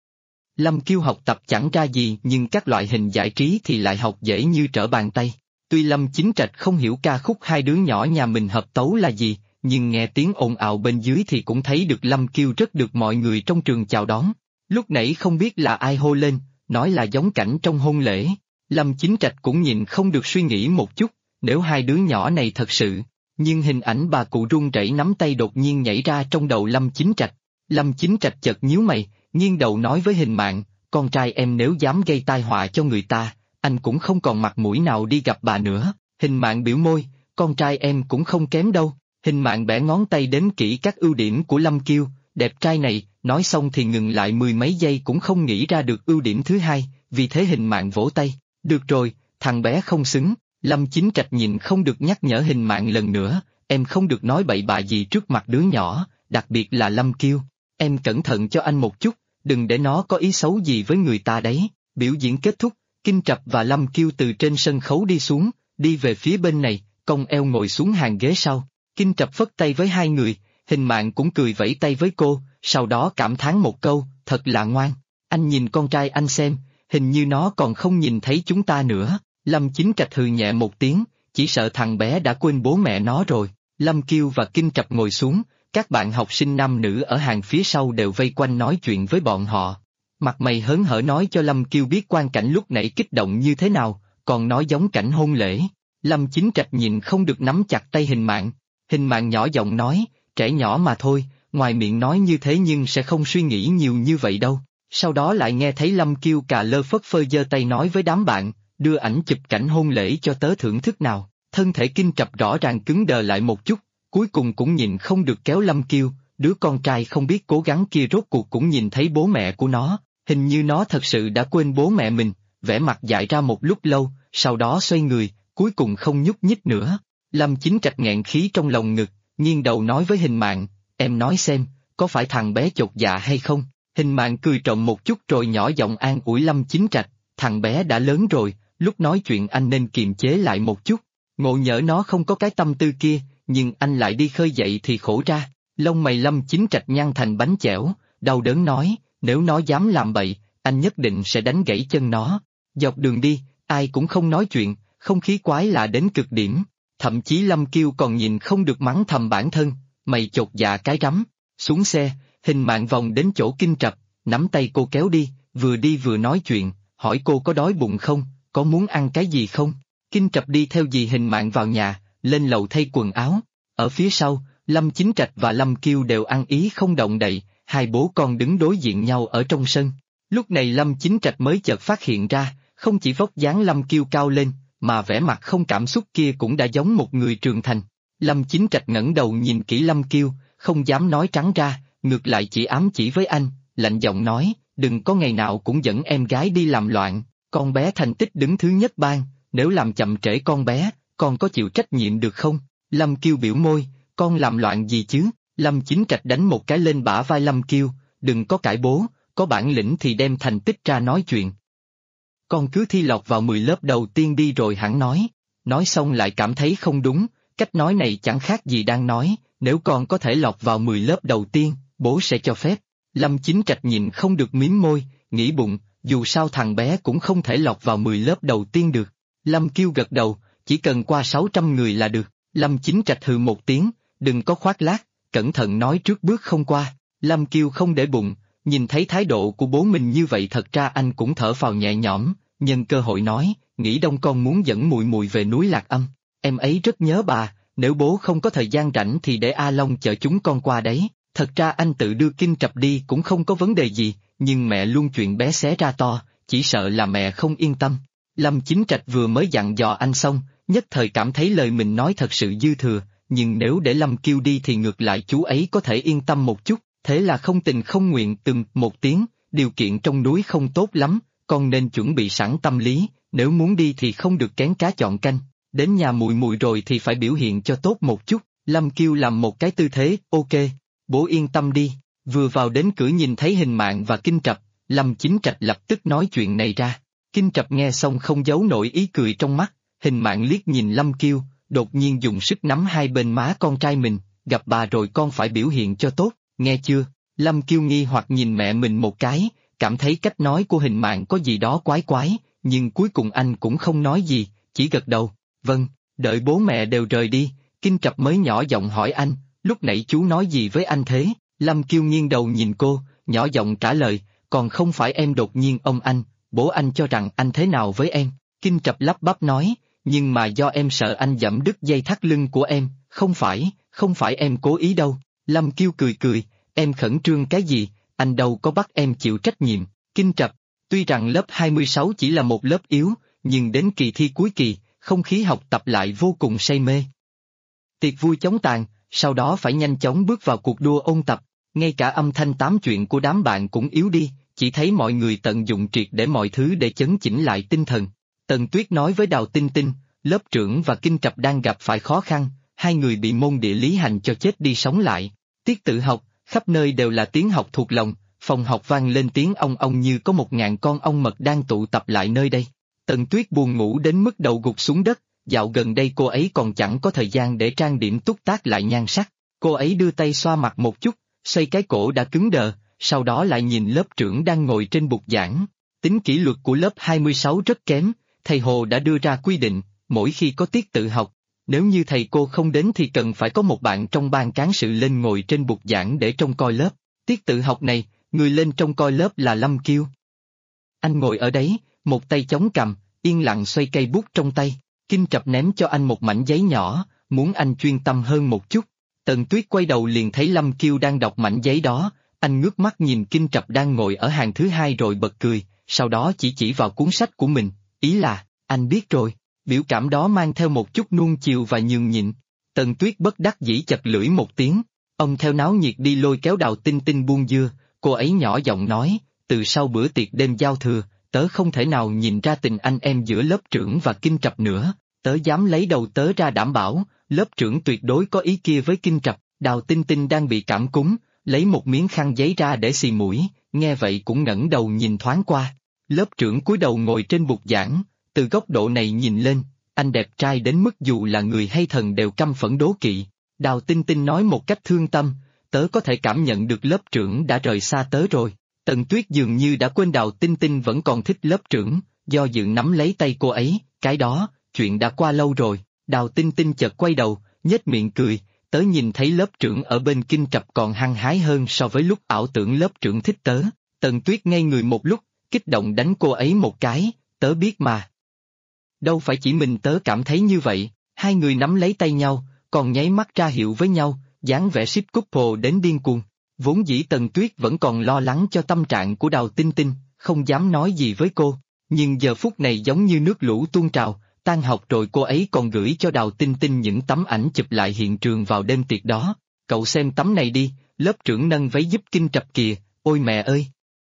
Lâm Kiêu học tập chẳng ra gì nhưng các loại hình giải trí thì lại học dễ như trở bàn tay. Tuy Lâm Chính Trạch không hiểu ca khúc hai đứa nhỏ nhà mình hợp tấu là gì, nhưng nghe tiếng ồn ào bên dưới thì cũng thấy được Lâm Kiêu rất được mọi người trong trường chào đón. Lúc nãy không biết là ai hô lên, nói là giống cảnh trong hôn lễ. Lâm Chính Trạch cũng nhìn không được suy nghĩ một chút, nếu hai đứa nhỏ này thật sự, nhưng hình ảnh bà cụ run rẩy nắm tay đột nhiên nhảy ra trong đầu Lâm Chính Trạch. Lâm Chính Trạch chợt nhíu mày, nghiêng đầu nói với Hình Mạn, con trai em nếu dám gây tai họa cho người ta, anh cũng không còn mặt mũi nào đi gặp bà nữa. Hình Mạn biểu môi, con trai em cũng không kém đâu. Hình Mạn bẻ ngón tay đếm kỹ các ưu điểm của Lâm Kiêu, đẹp trai này, nói xong thì ngừng lại mười mấy giây cũng không nghĩ ra được ưu điểm thứ hai, vì thế Hình Mạn vỗ tay, được rồi, thằng bé không xứng. Lâm Chính Trạch nhìn không được nhắc nhở Hình Mạn lần nữa, em không được nói bậy bạ gì trước mặt đứa nhỏ, đặc biệt là Lâm Kiêu, em cẩn thận cho anh một chút, đừng để nó có ý xấu gì với người ta đấy. Biểu diễn kết thúc, Kinh Trạch và Lâm Kiêu từ trên sân khấu đi xuống, đi về phía bên này, cong eo ngồi xuống hàng ghế sau. Kinh Trạch phất tay với hai người, Hình Mạn cũng cười vẫy tay với cô, sau đó cảm thán một câu, thật là ngoan. Anh nhìn con trai anh xem, hình như nó còn không nhìn thấy chúng ta nữa. Lâm Chính Trạch hừ nhẹ một tiếng, chỉ sợ thằng bé đã quên bố mẹ nó rồi. Lâm Kiêu và Kinh Trạch ngồi xuống, các bạn học sinh nam nữ ở hàng phía sau đều vây quanh nói chuyện với bọn họ. Mặt mày hớn hở nói cho Lâm Kiêu biết quang cảnh lúc nãy kích động như thế nào, còn nói giống cảnh hôn lễ. Lâm Chính Trạch nhìn không được nắm chặt tay Hình Mạn. Hình Mạn nhỏ giọng nói, trẻ nhỏ mà thôi, ngoài miệng nói như thế nhưng sẽ không suy nghĩ nhiều như vậy đâu. Sau đó lại nghe thấy Lâm Kiêu cà lơ phất phơ giơ tay nói với đám bạn, đưa ảnh chụp cảnh hôn lễ cho tớ thưởng thức nào. Thân thể Kinh Trạch rõ ràng cứng đờ lại một chút, cuối cùng cũng nhìn không được kéo Lâm Kiêu, đứa con trai không biết cố gắng kia rốt cuộc cũng nhìn thấy bố mẹ của nó, hình như nó thật sự đã quên bố mẹ mình, vẻ mặt dại ra một lúc lâu, sau đó xoay người, cuối cùng không nhúc nhích nữa. Lâm Chính Trạch nghẹn khí trong lòng ngực, nghiêng đầu nói với Hình Mạn, em nói xem, có phải thằng bé chột dạ hay không? Hình Mạn cười trộm một chút rồi nhỏ giọng an ủi Lâm Chính Trạch, thằng bé đã lớn rồi, lúc nói chuyện anh nên kiềm chế lại một chút, ngộ nhỡ nó không có cái tâm tư kia, nhưng anh lại đi khơi dậy thì khổ ra. Lông mày Lâm Chính Trạch nhăn thành bánh chẻo, đau đớn nói, nếu nó dám làm bậy, anh nhất định sẽ đánh gãy chân nó. Dọc đường đi, ai cũng không nói chuyện, không khí quái lạ đến cực điểm, thậm chí Lâm Kiêu còn nhìn không được mắng thầm bản thân, mày chột dạ cái rắm. Xuống xe, Hình Mạn vòng đến chỗ Kinh Trạch, nắm tay cô kéo đi vừa nói chuyện, hỏi cô có đói bụng không, có muốn ăn cái gì không? Kinh Trạch đi theo dì Hình Mạn vào nhà, lên lầu thay quần áo. Ở phía sau, Lâm Chính Trạch và Lâm Kiêu đều ăn ý không động đậy, hai bố con đứng đối diện nhau ở trong sân. Lúc này Lâm Chính Trạch mới chợt phát hiện ra, không chỉ vóc dáng Lâm Kiêu cao lên, mà vẻ mặt không cảm xúc kia cũng đã giống một người trưởng thành. Lâm Chính Trạch ngẩng đầu nhìn kỹ Lâm Kiêu, không dám nói trắng ra, ngược lại chỉ ám chỉ với anh, lạnh giọng nói, đừng có ngày nào cũng dẫn em gái đi làm loạn, con bé thành tích đứng thứ nhất ban, nếu làm chậm trễ con bé, con có chịu trách nhiệm được không? Lâm Kiêu biểu môi, con làm loạn gì chứ? Lâm Chính Trạch đánh một cái lên bả vai Lâm Kiêu, đừng có cãi bố, có bản lĩnh thì đem thành tích ra nói chuyện. con cứ thi lọt vào 10 lớp đầu tiên đi rồi hẳn nói. Nói xong lại cảm thấy không đúng, cách nói này chẳng khác gì đang nói, nếu con có thể lọt vào 10 lớp đầu tiên, bố sẽ cho phép. Lâm Chính Trạch nhịn không được mím môi, nghĩ bụng, dù sao thằng bé cũng không thể lọt vào 10 lớp đầu tiên được. Lâm Kiêu gật đầu, chỉ cần qua 600 người là được. Lâm Chính Trạch hừ một tiếng, đừng có khoác lác, cẩn thận nói trước bước không qua. Lâm Kiêu không để bụng, nhìn thấy thái độ của bố mình như vậy thật ra anh cũng thở phào nhẹ nhõm, nhân cơ hội nói, nghĩ đông con muốn dẫn mùi mùi về núi Lạc Âm, em ấy rất nhớ bà, nếu bố không có thời gian rảnh thì để A Long chở chúng con qua đấy. Thật ra anh tự đưa Kinh Trập đi cũng không có vấn đề gì, nhưng mẹ luôn chuyện bé xé ra to, chỉ sợ là mẹ không yên tâm. Lâm Chính Trạch vừa mới dặn dò anh xong, nhất thời cảm thấy lời mình nói thật sự dư thừa, nhưng nếu để Lâm Kiêu đi thì ngược lại chú ấy có thể yên tâm một chút, thế là không tình không nguyện từng một tiếng, điều kiện trong núi không tốt lắm, con nên chuẩn bị sẵn tâm lý, nếu muốn đi thì không được kén cá chọn canh, đến nhà mùi mùi rồi thì phải biểu hiện cho tốt một chút. Lâm Kiêu làm một cái tư thế, ok, bố yên tâm đi. Vừa vào đến cửa nhìn thấy Hình Mạn và Kinh Trập, Lâm Chính Trạch lập tức nói chuyện này ra. Kinh Trập nghe xong không giấu nổi ý cười trong mắt, Hình Mạn liếc nhìn Lâm Kiêu, đột nhiên dùng sức nắm hai bên má con trai mình, gặp bà rồi con phải biểu hiện cho tốt, nghe chưa? Lâm Kiêu nghi hoặc nhìn mẹ mình một cái, cảm thấy cách nói của Hình Mạn có gì đó quái quái, nhưng cuối cùng anh cũng không nói gì, chỉ gật đầu, vâng, đợi bố mẹ đều rời đi, Kinh Trập mới nhỏ giọng hỏi anh, lúc nãy chú nói gì với anh thế? Lâm Kiêu nghiêng đầu nhìn cô, nhỏ giọng trả lời, còn không phải em đột nhiên anh, bố anh cho rằng anh thế nào với em? Kinh Trập lắp bắp nói, nhưng mà do em sợ anh giẫm đứt dây thắt lưng của em, không phải em cố ý đâu. Lâm Kiêu cười cười, em khẩn trương cái gì, anh đâu có bắt em chịu trách nhiệm. Kinh Trập, tuy rằng lớp 26 chỉ là một lớp yếu, nhưng đến kỳ thi cuối kỳ, không khí học tập lại vô cùng say mê. Tiệc vui chóng tàn, sau đó phải nhanh chóng bước vào cuộc đua ôn tập, ngay cả âm thanh tám chuyện của đám bạn cũng yếu đi, chỉ thấy mọi người tận dụng triệt để mọi thứ để chấn chỉnh lại tinh thần. Tần Tuyết nói với Đào Tinh Tinh, lớp trưởng và Kinh Trập đang gặp phải khó khăn, hai người bị môn địa lý hành cho chết đi sống lại. Tiết tự học, khắp nơi đều là tiếng học thuộc lòng, phòng học vang lên tiếng ong ong như có 1000 con ong mật đang tụ tập lại nơi đây. Tần Tuyết buồn ngủ đến mức đầu gục xuống đất, dạo gần đây cô ấy còn chẳng có thời gian để trang điểm túc tác lại nhan sắc. Cô ấy đưa tay xoa mặt một chút, xoay cái cổ đã cứng đờ, sau đó lại nhìn lớp trưởng đang ngồi trên bục giảng. Tính kỷ luật của lớp 26 rất kém, thầy Hồ đã đưa ra quy định, mỗi khi có tiết tự học, nếu như thầy cô không đến thì cần phải có một bạn trong ban cán sự lên ngồi trên bục giảng để trông coi lớp. Tiết tự học này, người lên trông coi lớp là Lâm Kiêu. Anh ngồi ở đấy, một tay chống cằm, yên lặng xoay cây bút trong tay. Kinh Trập ném cho anh một mảnh giấy nhỏ, muốn anh chuyên tâm hơn một chút. Tần Tuyết quay đầu liền thấy Lâm Kiêu đang đọc mảnh giấy đó, anh ngước mắt nhìn Kinh Trập đang ngồi ở hàng thứ hai rồi bật cười, sau đó chỉ vào cuốn sách của mình, ý là, anh biết rồi, biểu cảm đó mang theo một chút nuông chiều và nhường nhịn. Tần Tuyết bất đắc dĩ chật lưỡi một tiếng, ông theo náo nhiệt đi lôi kéo Đào Tinh Tinh buông dưa, cô ấy nhỏ giọng nói, từ sau bữa tiệc đêm giao thừa, tớ không thể nào nhìn ra tình anh em giữa lớp trưởng và Kinh Trập nữa, tớ dám lấy đầu tớ ra đảm bảo, lớp trưởng tuyệt đối có ý kia với Kinh Trập. Đào Tinh Tinh đang bị cảm cúm, lấy một miếng khăn giấy ra để xì mũi, nghe vậy cũng ngẩng đầu nhìn thoáng qua. Lớp trưởng cúi đầu ngồi trên bục giảng, từ góc độ này nhìn lên, anh đẹp trai đến mức dù là người hay thần đều căm phẫn đố kỵ. Đào Tinh Tinh nói một cách thương tâm, tớ có thể cảm nhận được lớp trưởng đã rời xa tớ rồi. Tần Tuyết dường như đã quên Đào Tinh Tinh vẫn còn thích lớp trưởng, do dự nắm lấy tay cô ấy, cái đó, chuyện đã qua lâu rồi. Đào Tinh Tinh chợt quay đầu, nhếch miệng cười, tớ nhìn thấy lớp trưởng ở bên Kinh Trập còn hăng hái hơn so với lúc ảo tưởng lớp trưởng thích tớ. Tần Tuyết ngây người một lúc, kích động đánh cô ấy một cái, tớ biết mà. Đâu phải chỉ mình tớ cảm thấy như vậy, hai người nắm lấy tay nhau, còn nháy mắt ra hiệu với nhau, dáng vẻ ship couple đến điên cuồng. Vốn dĩ Tần Tuyết vẫn còn lo lắng cho tâm trạng của Đào Tinh Tinh, không dám nói gì với cô, nhưng giờ phút này giống như nước lũ tuôn trào. Tan học rồi cô ấy còn gửi cho Đào Tinh Tinh những tấm ảnh chụp lại hiện trường vào đêm tiệc đó. Cậu xem tấm này đi, lớp trưởng nâng váy giúp Kinh Trập kìa, ôi mẹ ơi!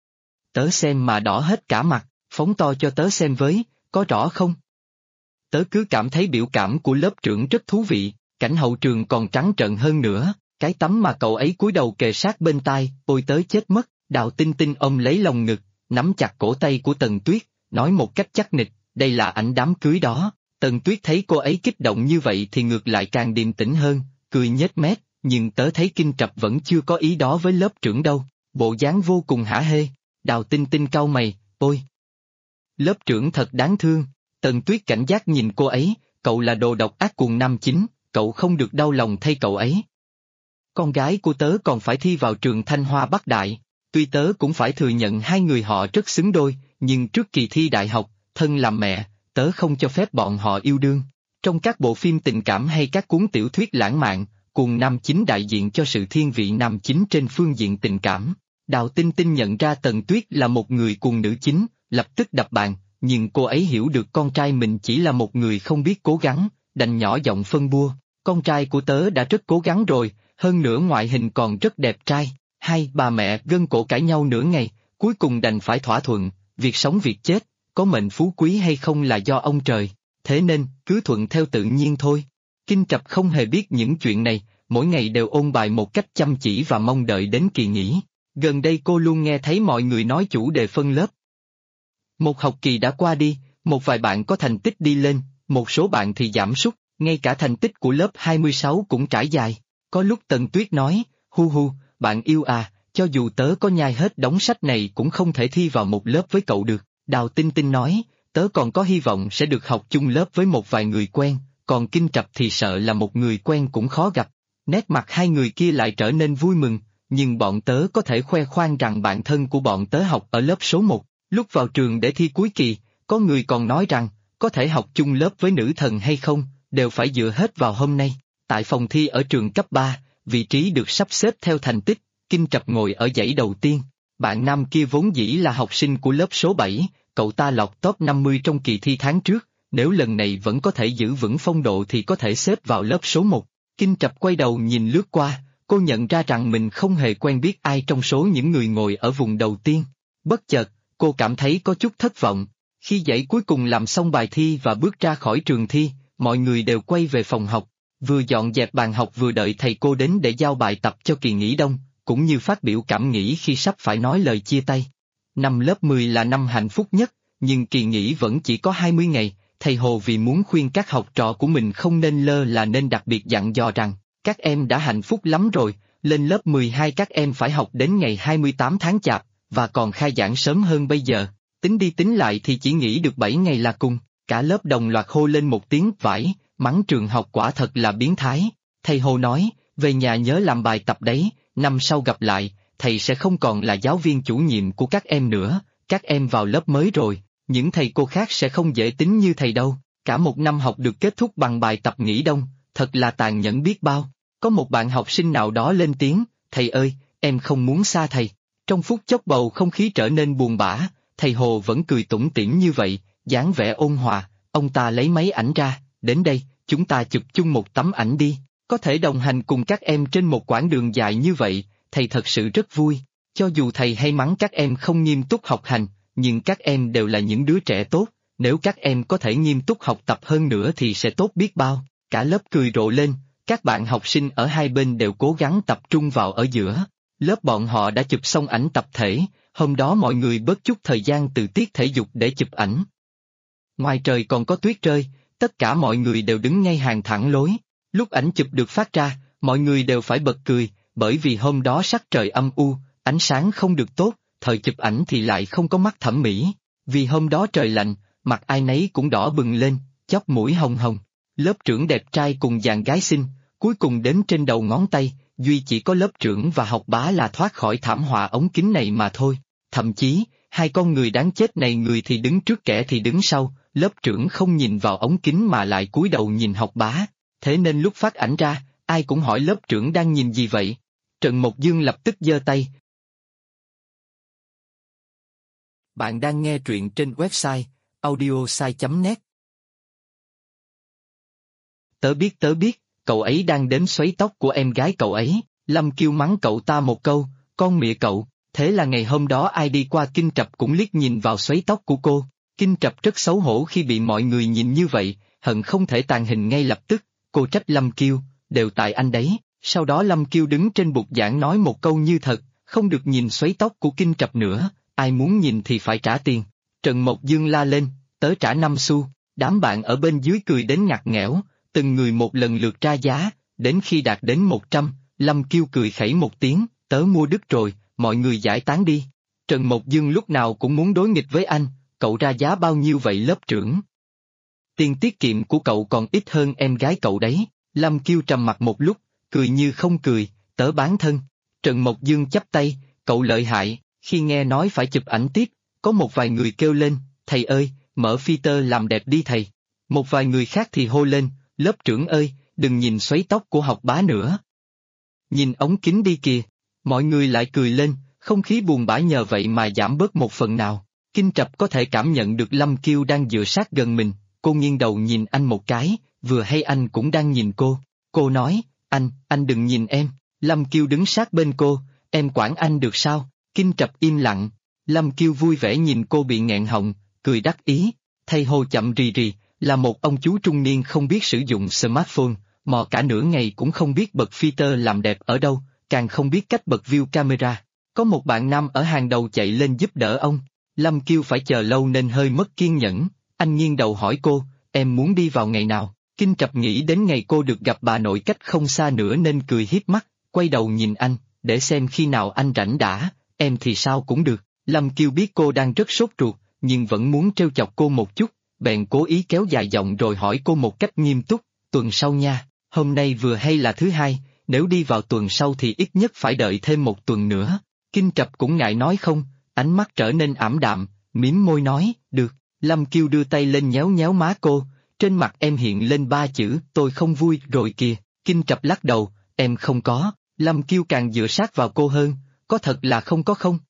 Tớ xem mà đỏ hết cả mặt, phóng to cho tớ xem với, có rõ không? Tớ cứ cảm thấy biểu cảm của lớp trưởng rất thú vị, cảnh hậu trường còn trắng trợn hơn nữa, cái tấm mà cậu ấy cúi đầu kề sát bên tai, ôi tớ chết mất. Đào Tinh Tinh ôm lấy lòng ngực, nắm chặt cổ tay của Tần Tuyết, nói một cách chắc nịch, đây là ảnh đám cưới đó. Tần Tuyết thấy cô ấy kích động như vậy thì ngược lại càng điềm tĩnh hơn, cười nhếch mép, nhưng tớ thấy Kinh Trập vẫn chưa có ý đó với lớp trưởng đâu, bộ dáng vô cùng hả hê. Đào Tinh Tinh cau mày, ôi! Lớp trưởng thật đáng thương. Tần Tuyết cảnh giác nhìn cô ấy, cậu là đồ độc ác cuồng nam chính, cậu không được đau lòng thay cậu ấy. Con gái của tớ còn phải thi vào trường Thanh Hoa Bắc Đại, tuy tớ cũng phải thừa nhận hai người họ rất xứng đôi, nhưng trước kỳ thi đại học, thân làm mẹ, tớ không cho phép bọn họ yêu đương. Trong các bộ phim tình cảm hay các cuốn tiểu thuyết lãng mạn, cuồng nam chính đại diện cho sự thiên vị nam chính trên phương diện tình cảm. Đào Tinh Tinh nhận ra Tần Tuyết là một người cuồng nữ chính, lập tức đập bàn, nhưng cô ấy hiểu được con trai mình chỉ là một người không biết cố gắng, đành nhỏ giọng phân bua. Con trai của tớ đã rất cố gắng rồi, hơn nữa ngoại hình còn rất đẹp trai. Hai bà mẹ gân cổ cãi nhau nửa ngày, cuối cùng đành phải thỏa thuận, việc sống việc chết, có mệnh phú quý hay không là do ông trời, thế nên cứ thuận theo tự nhiên thôi. Kinh Trập không hề biết những chuyện này, mỗi ngày đều ôn bài một cách chăm chỉ và mong đợi đến kỳ nghỉ. Gần đây cô luôn nghe thấy mọi người nói chủ đề phân lớp. Một học kỳ đã qua đi, một vài bạn có thành tích đi lên, một số bạn thì giảm sút, ngay cả thành tích của lớp 26 cũng trải dài. Có lúc Tần Tuyết nói, hu hu, bạn yêu à, cho dù tớ có nhai hết đống sách này cũng không thể thi vào một lớp với cậu được. Đào Tinh Tinh nói, tớ còn có hy vọng sẽ được học chung lớp với một vài người quen, còn Kinh Trập thì sợ là một người quen cũng khó gặp. Nét mặt hai người kia lại trở nên vui mừng, nhưng bọn tớ có thể khoe khoang rằng bạn thân của bọn tớ học ở lớp số 1, lúc vào trường để thi cuối kỳ, có người còn nói rằng, có thể học chung lớp với nữ thần hay không, đều phải dựa hết vào hôm nay. Tại phòng thi ở trường cấp 3, vị trí được sắp xếp theo thành tích, Kinh Trập ngồi ở dãy đầu tiên. Bạn nam kia vốn dĩ là học sinh của lớp số 7, cậu ta lọt top 50 trong kỳ thi tháng trước, nếu lần này vẫn có thể giữ vững phong độ thì có thể xếp vào lớp số 1. Kinh Trập quay đầu nhìn lướt qua, cô nhận ra rằng mình không hề quen biết ai trong số những người ngồi ở vùng đầu tiên. Bất chợt, cô cảm thấy có chút thất vọng. Khi dãy cuối cùng làm xong bài thi và bước ra khỏi trường thi, mọi người đều quay về phòng học, vừa dọn dẹp bàn học vừa đợi thầy cô đến để giao bài tập cho kỳ nghỉ đông, cũng như phát biểu cảm nghĩ khi sắp phải nói lời chia tay. Năm lớp 10 là năm hạnh phúc nhất, nhưng kỳ nghỉ vẫn chỉ có 20 ngày, thầy Hồ vì muốn khuyên các học trò của mình không nên lơ là nên đặc biệt dặn dò rằng, các em đã hạnh phúc lắm rồi, lên lớp 12 các em phải học đến ngày 28 tháng Chạp, và còn khai giảng sớm hơn bây giờ, tính đi tính lại thì chỉ nghỉ được 7 ngày là cùng, cả lớp đồng loạt hô lên một tiếng vãi, mắng trường học quả thật là biến thái. Thầy Hồ nói, về nhà nhớ làm bài tập đấy, năm sau gặp lại, thầy sẽ không còn là giáo viên chủ nhiệm của các em nữa, các em vào lớp mới rồi, những thầy cô khác sẽ không dễ tính như thầy đâu, cả một năm học được kết thúc bằng bài tập nghỉ đông, thật là tàn nhẫn biết bao. Có một bạn học sinh nào đó lên tiếng, thầy ơi, em không muốn xa thầy. Trong phút chốc bầu không khí trở nên buồn bã, thầy Hồ vẫn cười tủm tỉm như vậy, dáng vẻ ôn hòa, ông ta lấy máy ảnh ra, đến đây, chúng ta chụp chung một tấm ảnh đi, có thể đồng hành cùng các em trên một quãng đường dài như vậy, thầy thật sự rất vui. Cho dù thầy hay mắng các em không nghiêm túc học hành, nhưng các em đều là những đứa trẻ tốt, nếu các em có thể nghiêm túc học tập hơn nữa thì sẽ tốt biết bao. Cả lớp cười rộ lên, các bạn học sinh ở hai bên đều cố gắng tập trung vào ở giữa. Lớp bọn họ đã chụp xong ảnh tập thể, hôm đó mọi người bớt chút thời gian từ tiết thể dục để chụp ảnh. Ngoài trời còn có tuyết rơi, tất cả mọi người đều đứng ngay hàng thẳng lối. Lúc ảnh chụp được phát ra, mọi người đều phải bật cười, bởi vì hôm đó sắc trời âm u, ánh sáng không được tốt, thời chụp ảnh thì lại không có mắt thẩm mỹ. Vì hôm đó trời lạnh, mặt ai nấy cũng đỏ bừng lên, chóp mũi hồng hồng. Lớp trưởng đẹp trai cùng dàn gái xinh, cuối cùng đếm trên đầu ngón tay, duy chỉ có lớp trưởng và học bá là thoát khỏi thảm họa ống kính này mà thôi. Thậm chí, hai con người đáng chết này người thì đứng trước kẻ thì đứng sau, lớp trưởng không nhìn vào ống kính mà lại cúi đầu nhìn học bá. Thế nên lúc phát ảnh ra, ai cũng hỏi lớp trưởng đang nhìn gì vậy? Trần Mộc Dương lập tức giơ tay. Bạn đang nghe truyện trên website audiosai.net. Tớ biết, cậu ấy đang đến xoáy tóc của em gái cậu ấy. Lâm Kiêu mắng cậu ta một câu, con mẹ cậu. Thế là ngày hôm đó ai đi qua Kinh Trập cũng liếc nhìn vào xoáy tóc của cô. Kinh Trập rất xấu hổ khi bị mọi người nhìn như vậy, hận không thể tàn hình ngay lập tức. Cô trách Lâm Kiêu, đều tại anh đấy. Sau đó Lâm Kiêu đứng trên bục giảng nói một câu như thật, không được nhìn xoáy tóc của Kinh Trập nữa, ai muốn nhìn thì phải trả tiền. Trần Mộc Dương la lên, tớ trả 5 xu, đám bạn ở bên dưới cười đến ngặt nghẽo, từng người một lần lượt ra giá, đến khi đạt đến 100, Lâm Kiêu cười khẩy một tiếng, tớ mua đứt rồi, mọi người giải tán đi. Trần Mộc Dương lúc nào cũng muốn đối nghịch với anh, cậu ra giá bao nhiêu vậy lớp trưởng? Tiền tiết kiệm của cậu còn ít hơn em gái cậu đấy. Lâm Kiêu trầm mặt một lúc, cười như không cười, tớ bán thân. Trần Mộc Dương chắp tay, cậu lợi hại, khi nghe nói phải chụp ảnh tiếp, có một vài người kêu lên, thầy ơi, mở filter làm đẹp đi thầy. Một vài người khác thì hô lên, lớp trưởng ơi, đừng nhìn xoáy tóc của học bá nữa. Nhìn ống kính đi kìa, mọi người lại cười lên, không khí buồn bã nhờ vậy mà giảm bớt một phần nào. Kinh Trập có thể cảm nhận được Lâm Kiêu đang dựa sát gần mình, cô nghiêng đầu nhìn anh một cái, vừa hay anh cũng đang nhìn cô. Cô nói, anh đừng nhìn em. Lâm Kiêu đứng sát bên cô, em quản anh được sao? Kinh Trập im lặng. Lâm Kiêu vui vẻ nhìn cô bị nghẹn họng, cười đắc ý. Thầy Hồ chậm rì rì, là một ông chú trung niên không biết sử dụng smartphone, mò cả nửa ngày cũng không biết bật filter làm đẹp ở đâu, càng không biết cách bật view camera. Có một bạn nam ở hàng đầu chạy lên giúp đỡ ông. Lâm Kiêu phải chờ lâu nên hơi mất kiên nhẫn, anh nghiêng đầu hỏi cô, em muốn đi vào ngày nào? Kinh Trập nghĩ đến ngày cô được gặp bà nội cách không xa nữa nên cười hiếp mắt, quay đầu nhìn anh, để xem khi nào anh rảnh đã, em thì sao cũng được. Lâm Kiêu biết cô đang rất sốt ruột, nhưng vẫn muốn trêu chọc cô một chút, bèn cố ý kéo dài giọng rồi hỏi cô một cách nghiêm túc, tuần sau nha, hôm nay vừa hay là thứ hai, nếu đi vào tuần sau thì ít nhất phải đợi thêm một tuần nữa. Kinh Trập cũng ngại nói không, ánh mắt trở nên ảm đạm, mím môi nói, được. Lâm Kiêu đưa tay lên nhéo nhéo má cô, trên mặt em hiện lên 3 chữ, tôi không vui rồi kìa. Kinh Trập lắc đầu, em không có. Lâm Kiêu càng dựa sát vào cô hơn, có thật là không có không?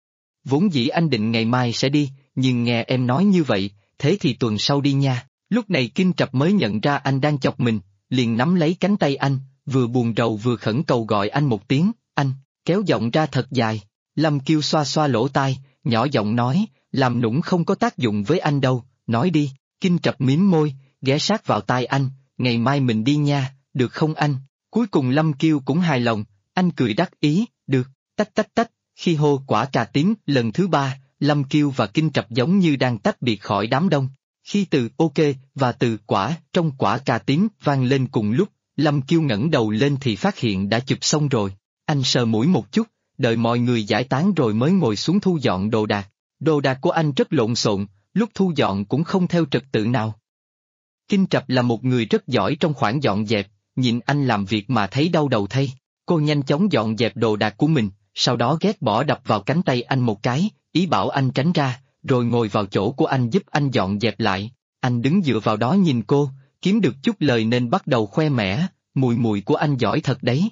Vốn dĩ anh định ngày mai sẽ đi, nhưng nghe em nói như vậy, thế thì tuần sau đi nha. Lúc này Kinh Trập mới nhận ra anh đang chọc mình, liền nắm lấy cánh tay anh, vừa buồn rầu vừa khẩn cầu gọi anh một tiếng, anh, kéo giọng ra thật dài. Lâm Kiêu xoa xoa lỗ tai, nhỏ giọng nói, làm nũng không có tác dụng với anh đâu, nói đi. Kinh Trập mím môi, ghé sát vào tai anh, ngày mai mình đi nha, được không anh? Cuối cùng Lâm Kiêu cũng hài lòng, anh cười đắc ý, được, tách tách tách. Khi hô quả cà tím lần thứ 3, Lâm Kiêu và Kinh Trập giống như đang tách biệt khỏi đám đông. Khi từ ok và từ quả trong quả cà tím vang lên cùng lúc, Lâm Kiêu ngẩng đầu lên thì phát hiện đã chụp xong rồi. Anh sờ mũi một chút, đợi mọi người giải tán rồi mới ngồi xuống thu dọn đồ đạc. Đồ đạc của anh rất lộn xộn, lúc thu dọn cũng không theo trật tự nào. Kinh Trập là một người rất giỏi trong khoản dọn dẹp, nhìn anh làm việc mà thấy đau đầu thay. Cô nhanh chóng dọn dẹp đồ đạc của mình, sau đó ghét bỏ đập vào cánh tay anh một cái, ý bảo anh tránh ra, rồi ngồi vào chỗ của anh giúp anh dọn dẹp lại. Anh đứng dựa vào đó nhìn cô, kiếm được chút lời nên bắt đầu khoe mẽ, mùi của anh giỏi thật đấy.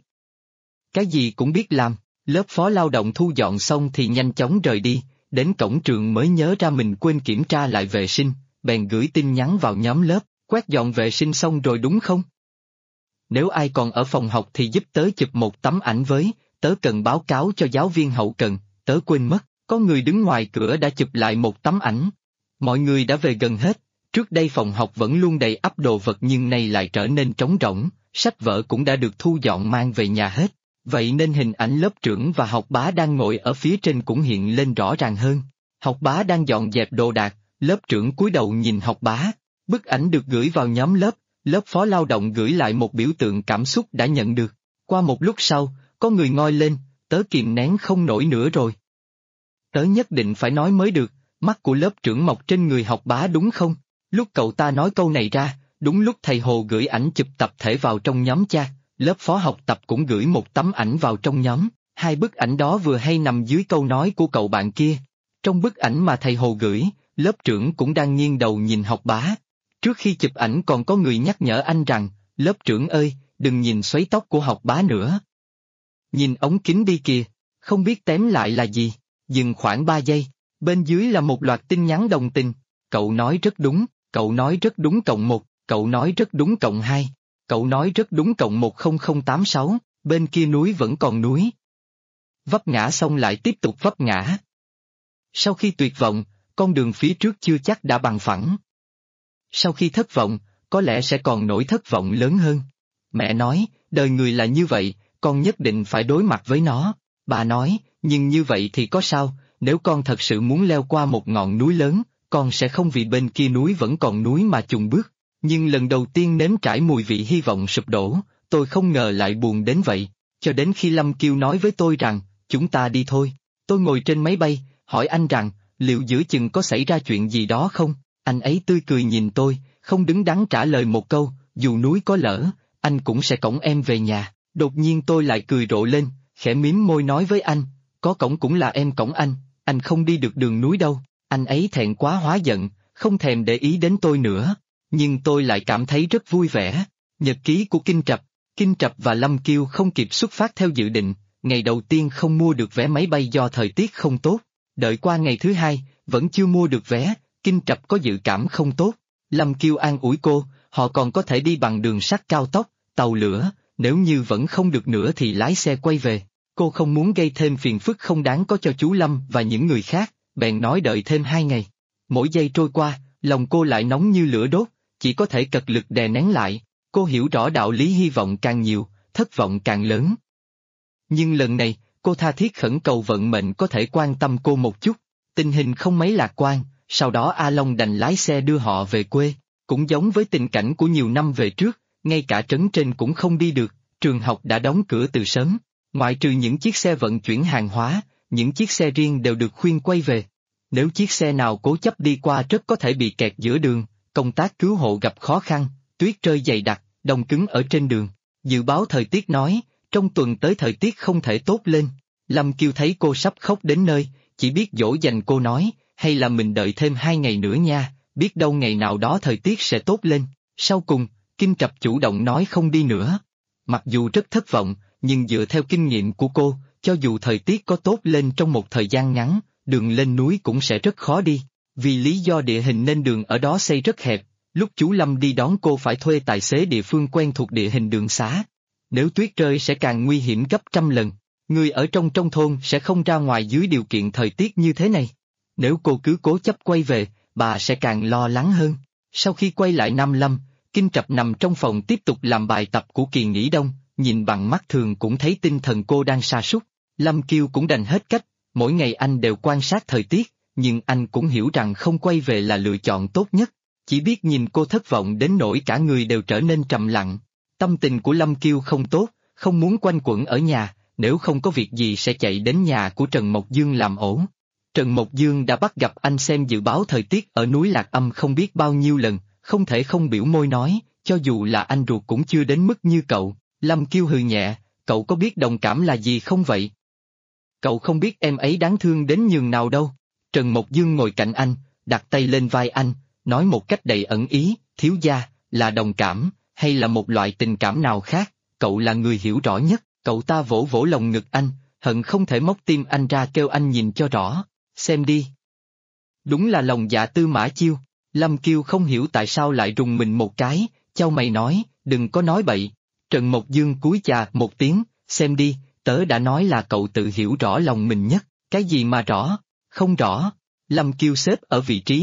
Cái gì cũng biết làm. Lớp phó lao động thu dọn xong thì nhanh chóng rời đi, đến cổng trường mới nhớ ra mình quên kiểm tra lại vệ sinh, bèn gửi tin nhắn vào nhóm lớp, quét dọn vệ sinh xong rồi đúng không? Nếu ai còn ở phòng học thì giúp tớ chụp một tấm ảnh với, tớ cần báo cáo cho giáo viên hậu cần, tớ quên mất, có người đứng ngoài cửa đã chụp lại một tấm ảnh. Mọi người đã về gần hết, trước đây phòng học vẫn luôn đầy ắp đồ vật nhưng nay lại trở nên trống rỗng, sách vở cũng đã được thu dọn mang về nhà hết. Vậy nên hình ảnh lớp trưởng và học bá đang ngồi ở phía trên cũng hiện lên rõ ràng hơn. Học bá đang dọn dẹp đồ đạc, lớp trưởng cúi đầu nhìn học bá. Bức ảnh được gửi vào nhóm lớp phó lao động gửi lại một biểu tượng cảm xúc đã nhận được. Qua một lúc sau, có người ngoi lên, tớ kìm nén không nổi nữa rồi. Tớ nhất định phải nói mới được, mắt của lớp trưởng mọc trên người học bá đúng không? Lúc cậu ta nói câu này ra, đúng lúc thầy Hồ gửi ảnh chụp tập thể vào trong nhóm chat. Lớp phó học tập cũng gửi một tấm ảnh vào trong nhóm, hai bức ảnh đó vừa hay nằm dưới câu nói của cậu bạn kia. Trong bức ảnh mà thầy Hồ gửi, lớp trưởng cũng đang nghiêng đầu nhìn học bá. Trước khi chụp ảnh còn có người nhắc nhở anh rằng, lớp trưởng ơi, đừng nhìn xoáy tóc của học bá nữa. Nhìn ống kính đi kìa, không biết tém lại là gì, dừng khoảng 3 giây, bên dưới là một loạt tin nhắn đồng tình, cậu nói rất đúng, cậu nói rất đúng cộng 1, cậu nói rất đúng cộng 2. Cậu nói rất đúng cộng 10086, bên kia núi vẫn còn núi. Vấp ngã xong lại tiếp tục vấp ngã. Sau khi tuyệt vọng, con đường phía trước chưa chắc đã bằng phẳng. Sau khi thất vọng, có lẽ sẽ còn nỗi thất vọng lớn hơn. Mẹ nói, đời người là như vậy, con nhất định phải đối mặt với nó. Bà nói, nhưng như vậy thì có sao, nếu con thật sự muốn leo qua một ngọn núi lớn, con sẽ không vì bên kia núi vẫn còn núi mà chùn bước. Nhưng lần đầu tiên nếm trải mùi vị hy vọng sụp đổ, tôi không ngờ lại buồn đến vậy. Cho đến khi Lâm Kiêu nói với tôi rằng, chúng ta đi thôi. Tôi ngồi trên máy bay, hỏi anh rằng, liệu giữa chừng có xảy ra chuyện gì đó không? Anh ấy tươi cười nhìn tôi, không đứng đắn trả lời một câu, dù núi có lở, anh cũng sẽ cõng em về nhà. Đột nhiên tôi lại cười rộ lên, khẽ mím môi nói với anh, có cõng cũng là em cõng anh không đi được đường núi đâu. Anh ấy thẹn quá hóa giận, không thèm để ý đến tôi nữa. Nhưng tôi lại cảm thấy rất vui vẻ. Nhật ký của Kinh Trập và Lâm Kiêu không kịp xuất phát theo dự định, ngày đầu tiên không mua được vé máy bay do thời tiết không tốt. Đợi qua ngày thứ hai, vẫn chưa mua được vé, Kinh Trập có dự cảm không tốt. Lâm Kiêu an ủi cô, họ còn có thể đi bằng đường sắt cao tốc, tàu lửa, nếu như vẫn không được nữa thì lái xe quay về. Cô không muốn gây thêm phiền phức không đáng có cho chú Lâm và những người khác, bèn nói đợi thêm 2 ngày. Mỗi giây trôi qua, lòng cô lại nóng như lửa đốt, chỉ có thể cật lực đè nén lại. Cô hiểu rõ đạo lý hy vọng càng nhiều, thất vọng càng lớn. Nhưng lần này, cô tha thiết khẩn cầu vận mệnh có thể quan tâm cô một chút. Tình hình không mấy lạc quan, sau đó A Long đành lái xe đưa họ về quê. Cũng giống với tình cảnh của nhiều năm về trước, ngay cả trấn trên cũng không đi được, trường học đã đóng cửa từ sớm. Ngoại trừ những chiếc xe vận chuyển hàng hóa, những chiếc xe riêng đều được khuyên quay về. Nếu chiếc xe nào cố chấp đi qua rất có thể bị kẹt giữa đường, công tác cứu hộ gặp khó khăn, tuyết rơi dày đặc, đông cứng ở trên đường. Dự báo thời tiết nói, trong tuần tới thời tiết không thể tốt lên. Lâm Kiêu thấy cô sắp khóc đến nơi, chỉ biết dỗ dành cô nói, hay là mình đợi thêm 2 ngày nữa nha, biết đâu ngày nào đó thời tiết sẽ tốt lên. Sau cùng, Kinh Trập chủ động nói không đi nữa. Mặc dù rất thất vọng, nhưng dựa theo kinh nghiệm của cô, cho dù thời tiết có tốt lên trong một thời gian ngắn, đường lên núi cũng sẽ rất khó đi. Vì lý do địa hình nên đường ở đó xây rất hẹp, lúc chú Lâm đi đón cô phải thuê tài xế địa phương quen thuộc địa hình đường xá. Nếu tuyết rơi sẽ càng nguy hiểm gấp trăm lần, người ở trong thôn sẽ không ra ngoài dưới điều kiện thời tiết như thế này. Nếu cô cứ cố chấp quay về, bà sẽ càng lo lắng hơn. Sau khi quay lại Nam Lâm, Kinh Trập nằm trong phòng tiếp tục làm bài tập của kỳ nghỉ đông, nhìn bằng mắt thường cũng thấy tinh thần cô đang sa sút. Lâm Kiêu cũng đành hết cách, mỗi ngày anh đều quan sát thời tiết, nhưng anh cũng hiểu rằng không quay về là lựa chọn tốt nhất. Chỉ biết nhìn cô thất vọng đến nỗi cả người đều trở nên trầm lặng. Tâm tình của Lâm Kiêu không tốt, không muốn quanh quẩn ở nhà, nếu không có việc gì sẽ chạy đến nhà của Trần Mộc Dương làm ổn. Trần Mộc Dương đã bắt gặp anh xem dự báo thời tiết ở núi Lạc Âm không biết bao nhiêu lần, không thể không biểu môi nói, cho dù là anh ruột cũng chưa đến mức như cậu. Lâm Kiêu hừ nhẹ, cậu có biết đồng cảm là gì không vậy? Cậu không biết em ấy đáng thương đến nhường nào đâu. Trần Mộc Dương ngồi cạnh anh, đặt tay lên vai anh, nói một cách đầy ẩn ý, thiếu gia, là đồng cảm, hay là một loại tình cảm nào khác, cậu là người hiểu rõ nhất. Cậu ta vỗ vỗ lồng ngực anh, hận không thể móc tim anh ra kêu anh nhìn cho rõ, xem đi. Đúng là lòng dạ Tư Mã Chiêu. Lâm Kiêu không hiểu tại sao lại rùng mình một cái, chau mày nói, đừng có nói bậy. Trần Mộc Dương cúi chà một tiếng, xem đi, tớ đã nói là cậu tự hiểu rõ lòng mình nhất, cái gì mà rõ, không rõ. Lâm Kiêu xếp ở vị trí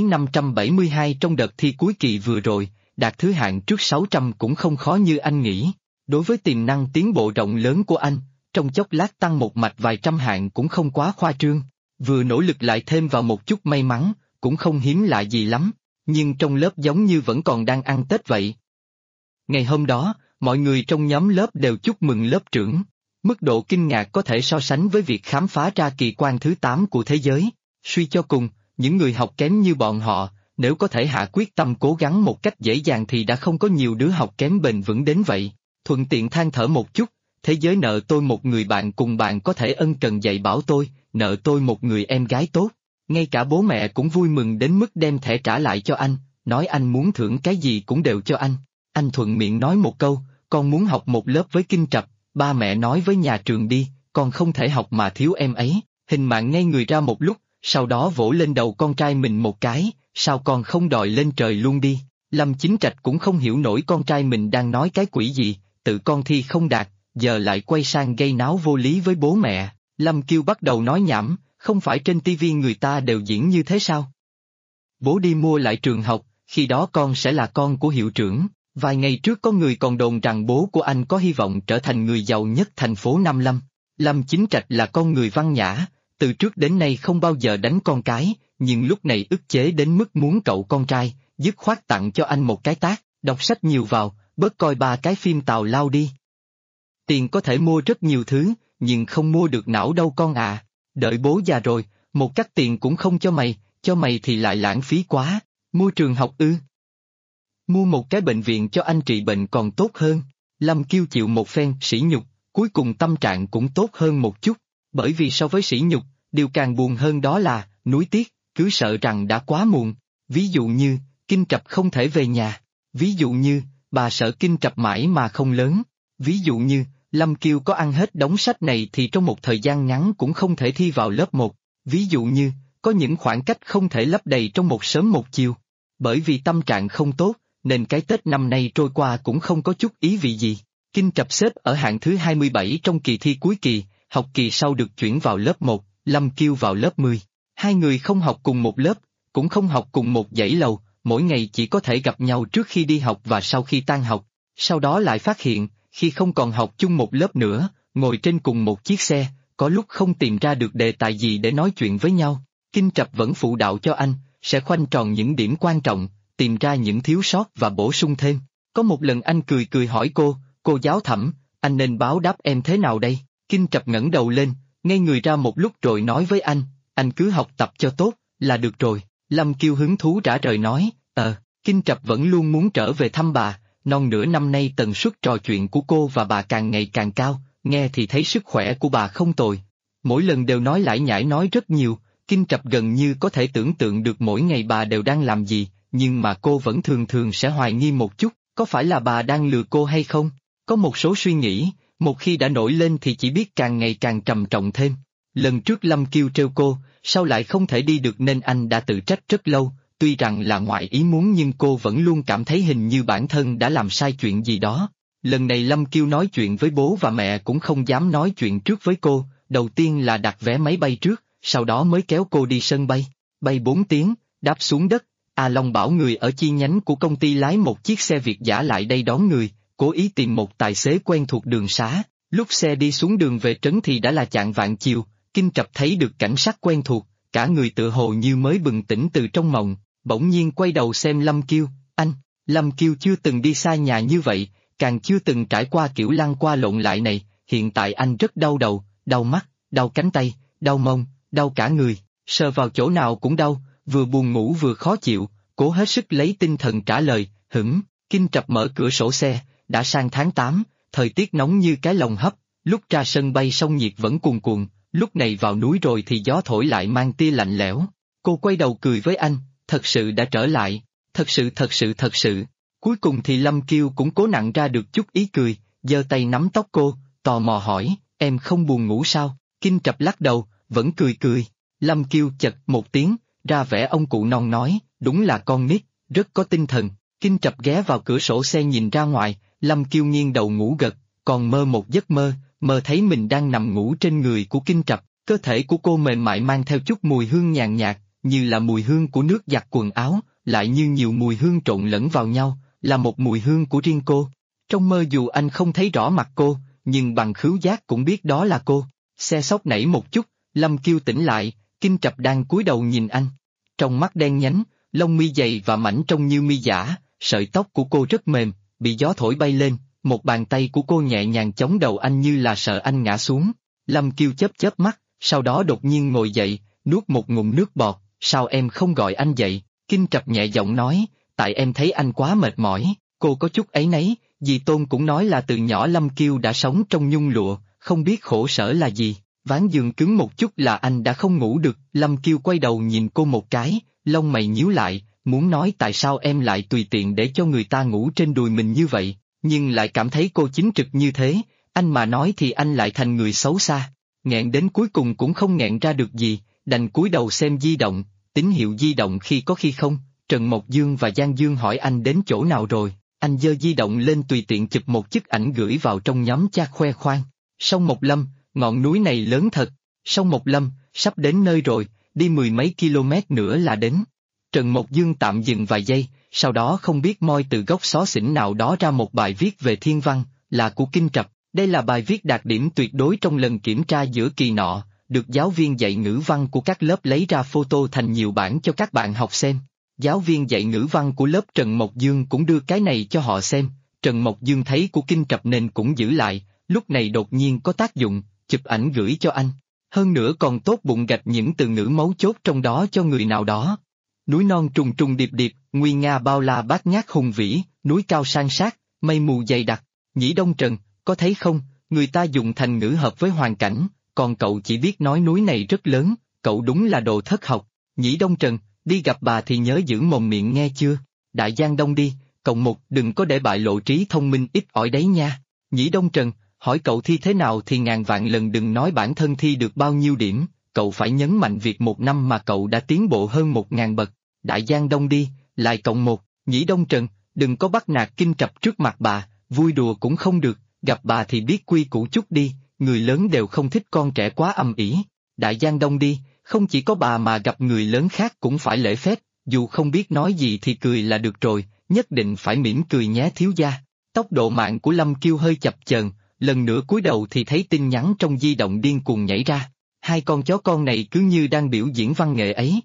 572 trong đợt thi cuối kỳ vừa rồi, đạt thứ hạng trước 600 cũng không khó như anh nghĩ. Đối với tiềm năng tiến bộ rộng lớn của anh, trong chốc lát tăng một mạch vài trăm hạng cũng không quá khoa trương, vừa nỗ lực lại thêm vào một chút may mắn, cũng không hiếm lạ gì lắm, nhưng trong lớp giống như vẫn còn đang ăn Tết vậy. Ngày hôm đó, mọi người trong nhóm lớp đều chúc mừng lớp trưởng, mức độ kinh ngạc có thể so sánh với việc khám phá ra kỳ quan thứ 8 của thế giới. Suy cho cùng, những người học kém như bọn họ, nếu có thể hạ quyết tâm cố gắng một cách dễ dàng thì đã không có nhiều đứa học kém bền vững đến vậy. Thuận tiện than thở một chút, thế giới nợ tôi một người bạn cùng bạn có thể ân cần dạy bảo tôi, nợ tôi một người em gái tốt. Ngay cả bố mẹ cũng vui mừng đến mức đem thẻ trả lại cho anh, nói anh muốn thưởng cái gì cũng đều cho anh. Anh thuận miệng nói một câu, con muốn học một lớp với Kinh Trập, ba mẹ nói với nhà trường đi, con không thể học mà thiếu em ấy. Hình Mạn ngây người ra một lúc, sau đó vỗ lên đầu con trai mình một cái, sao con không đòi lên trời luôn đi. Lâm Chính Trạch cũng không hiểu nổi con trai mình đang nói cái quỷ gì, tự con thi không đạt, giờ lại quay sang gây náo vô lý với bố mẹ. Lâm Kiêu bắt đầu nói nhảm, không phải trên tivi người ta đều diễn như thế sao? Bố đi mua lại trường học, khi đó con sẽ là con của hiệu trưởng. Vài ngày trước có người còn đồn rằng bố của anh có hy vọng trở thành người giàu nhất thành phố Nam Lâm. Lâm Chính Trạch là con người văn nhã, từ trước đến nay không bao giờ đánh con cái, nhưng lúc này ức chế đến mức muốn cậu con trai, dứt khoát tặng cho anh một cái tát, đọc sách nhiều vào, bớt coi 3 cái phim tào lao đi. Tiền có thể mua rất nhiều thứ, nhưng không mua được não đâu con à, đợi bố già rồi, một cắc tiền cũng không cho mày thì lại lãng phí quá, mua trường học ư. Mua một cái bệnh viện cho anh trị bệnh còn tốt hơn. Lâm Kiêu chịu một phen sỉ nhục, cuối cùng tâm trạng cũng tốt hơn một chút, bởi vì so với sỉ nhục, điều càng buồn hơn đó là, nuối tiếc, cứ sợ rằng đã quá muộn. Ví dụ như, Kinh Trập không thể về nhà. Ví dụ như, bà sợ Kinh Trập mãi mà không lớn. Ví dụ như, Lâm Kiêu có ăn hết đống sách này thì trong một thời gian ngắn cũng không thể thi vào lớp 1. Ví dụ như, có những khoảng cách không thể lấp đầy trong một sớm một chiều. Bởi vì tâm trạng không tốt, nên cái Tết năm nay trôi qua cũng không có chút ý vị gì. Kinh Trập xếp ở hạng thứ 27 trong kỳ thi cuối kỳ, học kỳ sau được chuyển vào lớp 1, Lâm Kiêu vào lớp 10. Hai người không học cùng một lớp, cũng không học cùng một dãy lầu, mỗi ngày chỉ có thể gặp nhau trước khi đi học và sau khi tan học. Sau đó lại phát hiện, khi không còn học chung một lớp nữa, ngồi trên cùng một chiếc xe, có lúc không tìm ra được đề tài gì để nói chuyện với nhau. Kinh Trập vẫn phụ đạo cho anh, sẽ khoanh tròn những điểm quan trọng, tìm ra những thiếu sót và bổ sung thêm. Có một lần anh cười cười hỏi cô giáo Thẩm, anh nên báo đáp em thế nào đây? Kinh Trập ngẩng đầu lên, ngây người ra một lúc rồi nói với anh cứ học tập cho tốt, là được rồi. Lâm Kiêu hứng thú rã rời nói, Kinh Trập vẫn luôn muốn trở về thăm bà, non nửa năm nay tần suất trò chuyện của cô và bà càng ngày càng cao, nghe thì thấy sức khỏe của bà không tồi. Mỗi lần đều nói lải nhải nói rất nhiều, Kinh Trập gần như có thể tưởng tượng được mỗi ngày bà đều đang làm gì, nhưng mà cô vẫn thường thường sẽ hoài nghi một chút, có phải là bà đang lừa cô hay không? Có một số suy nghĩ, một khi đã nổi lên thì chỉ biết càng ngày càng trầm trọng thêm. Lần trước Lâm Kiêu trêu cô, sao lại không thể đi được nên anh đã tự trách rất lâu, tuy rằng là ngoại ý muốn nhưng cô vẫn luôn cảm thấy hình như bản thân đã làm sai chuyện gì đó. Lần này Lâm Kiêu nói chuyện với bố và mẹ cũng không dám nói chuyện trước với cô, đầu tiên là đặt vé máy bay trước, sau đó mới kéo cô đi sân bay. Bay 4 tiếng, đáp xuống đất, A Long bảo người ở chi nhánh của công ty lái một chiếc xe Việt dã lại đây đón người, cố ý tìm một tài xế quen thuộc đường xá. Lúc xe đi xuống đường về trấn thì đã là chạng vạng chiều, Kinh Trập thấy được cảnh sắc quen thuộc, cả người tựa hồ như mới bừng tỉnh từ trong mộng, bỗng nhiên quay đầu xem Lâm Kiêu, Lâm Kiêu chưa từng đi xa nhà như vậy, càng chưa từng trải qua kiểu lăn qua lộn lại này, hiện tại anh rất đau đầu, đau mắt, đau cánh tay, đau mông, đau cả người, sờ vào chỗ nào cũng đau, vừa buồn ngủ vừa khó chịu, cố hết sức lấy tinh thần trả lời, Kinh Trập mở cửa sổ xe, đã sang tháng 8, thời tiết nóng như cái lồng hấp, lúc ra sân bay sông nhiệt vẫn cuồn cuộn, lúc này vào núi rồi thì gió thổi lại mang tia lạnh lẽo. Cô quay đầu cười với anh, thật sự đã trở lại, thật sự. Cuối cùng thì Lâm Kiêu cũng cố nặn ra được chút ý cười, giơ tay nắm tóc cô, tò mò hỏi, em không buồn ngủ sao? Kinh Trập lắc đầu, vẫn cười. Lâm Kiêu chật một tiếng, ra vẻ ông cụ non nói, đúng là con nít, rất có tinh thần. Kinh Trập ghé vào cửa sổ xe nhìn ra ngoài, Lâm Kiêu nghiêng đầu ngủ gật, còn mơ một giấc mơ, mơ thấy mình đang nằm ngủ trên người của Kinh Trập, cơ thể của cô mềm mại mang theo chút mùi hương nhàn nhạt, như là mùi hương của nước giặt quần áo, lại như nhiều mùi hương trộn lẫn vào nhau, là một mùi hương của riêng cô. Trong mơ dù anh không thấy rõ mặt cô, nhưng bằng khứu giác cũng biết đó là cô. Xe sóc nảy một chút, Lâm Kiêu tỉnh lại, Kinh Trập đang cúi đầu nhìn anh. Trong mắt đen nhánh, lông mi dày và mảnh trông như mi giả, sợi tóc của cô rất mềm, bị gió thổi bay lên, một bàn tay của cô nhẹ nhàng chống đầu anh như là sợ anh ngã xuống. Lâm Kiêu chớp mắt, sau đó đột nhiên ngồi dậy, nuốt một ngụm nước bọt, sao em không gọi anh dậy? Kinh Trập nhẹ giọng nói, tại em thấy anh quá mệt mỏi, cô có chút áy náy, dì Tôn cũng nói là từ nhỏ Lâm Kiêu đã sống trong nhung lụa, không biết khổ sở là gì, ván giường cứng một chút là anh đã không ngủ được. Lâm Kiêu quay đầu nhìn cô một cái, lông mày nhíu lại, muốn nói tại sao em lại tùy tiện để cho người ta ngủ trên đùi mình như vậy, nhưng lại cảm thấy cô chính trực như thế, anh mà nói thì anh lại thành người xấu xa. Nghẹn đến cuối cùng cũng không nghẹn ra được gì, đành cúi đầu xem di động, tín hiệu di động khi có khi không. Trần Mộc Dương và Giang Dương hỏi anh đến chỗ nào rồi, anh giơ di động lên tùy tiện chụp một chiếc ảnh gửi vào trong nhóm chat khoe khoang. Sông Mộc Lâm, ngọn núi này lớn thật. Sông Mộc Lâm, sắp đến nơi rồi, đi 10 mấy km nữa là đến. Trần Mộc Dương tạm dừng vài giây, sau đó không biết moi từ góc xó xỉnh nào đó ra một bài viết về thiên văn, là của Kinh Trập. Đây là bài viết đạt điểm tuyệt đối trong lần kiểm tra giữa kỳ nọ, được giáo viên dạy ngữ văn của các lớp lấy ra photo thành nhiều bản cho các bạn học xem. Giáo viên dạy ngữ văn của lớp Trần Mộc Dương cũng đưa cái này cho họ xem, Trần Mộc Dương thấy của Kinh Trập nên cũng giữ lại, lúc này đột nhiên có tác dụng, chụp ảnh gửi cho anh. Hơn nữa còn tốt bụng gạch những từ ngữ mấu chốt trong đó cho người nào đó. Núi non trùng trùng điệp điệp, nguy nga bao la bát ngát hùng vĩ, núi cao san sát, mây mù dày đặc. Nhĩ Đông Trần, có thấy không, người ta dùng thành ngữ hợp với hoàn cảnh, còn cậu chỉ biết nói núi này rất lớn, cậu đúng là đồ thất học. Nhĩ Đông Trần, đi gặp bà thì nhớ giữ mồm miệng nghe chưa? Đại Giang Đông đi, cộng một đừng có để bại lộ trí thông minh ít ỏi đấy nha. Nhĩ Đông Trần, hỏi cậu thi thế nào thì ngàn vạn lần đừng nói bản thân thi được bao nhiêu điểm, cậu phải nhấn mạnh việc một năm mà cậu đã tiến bộ hơn 1000 bậc. Đại Giang Đông đi, lại cộng một. Nhĩ Đông Trần, đừng có bắt nạt Kinh Trập trước mặt bà, vui đùa cũng không được, gặp bà thì biết quy củ chút đi, người lớn đều không thích con trẻ quá ầm ĩ. Đại Giang Đông đi, không chỉ có bà mà gặp người lớn khác cũng phải lễ phép, dù không biết nói gì thì cười là được rồi, nhất định phải mỉm cười nhé thiếu gia. Tốc độ mạng của Lâm Kiêu hơi chập chờn, lần nữa cúi đầu thì thấy tin nhắn trong di động điên cuồng nhảy ra. Hai con chó con này cứ như đang biểu diễn văn nghệ ấy.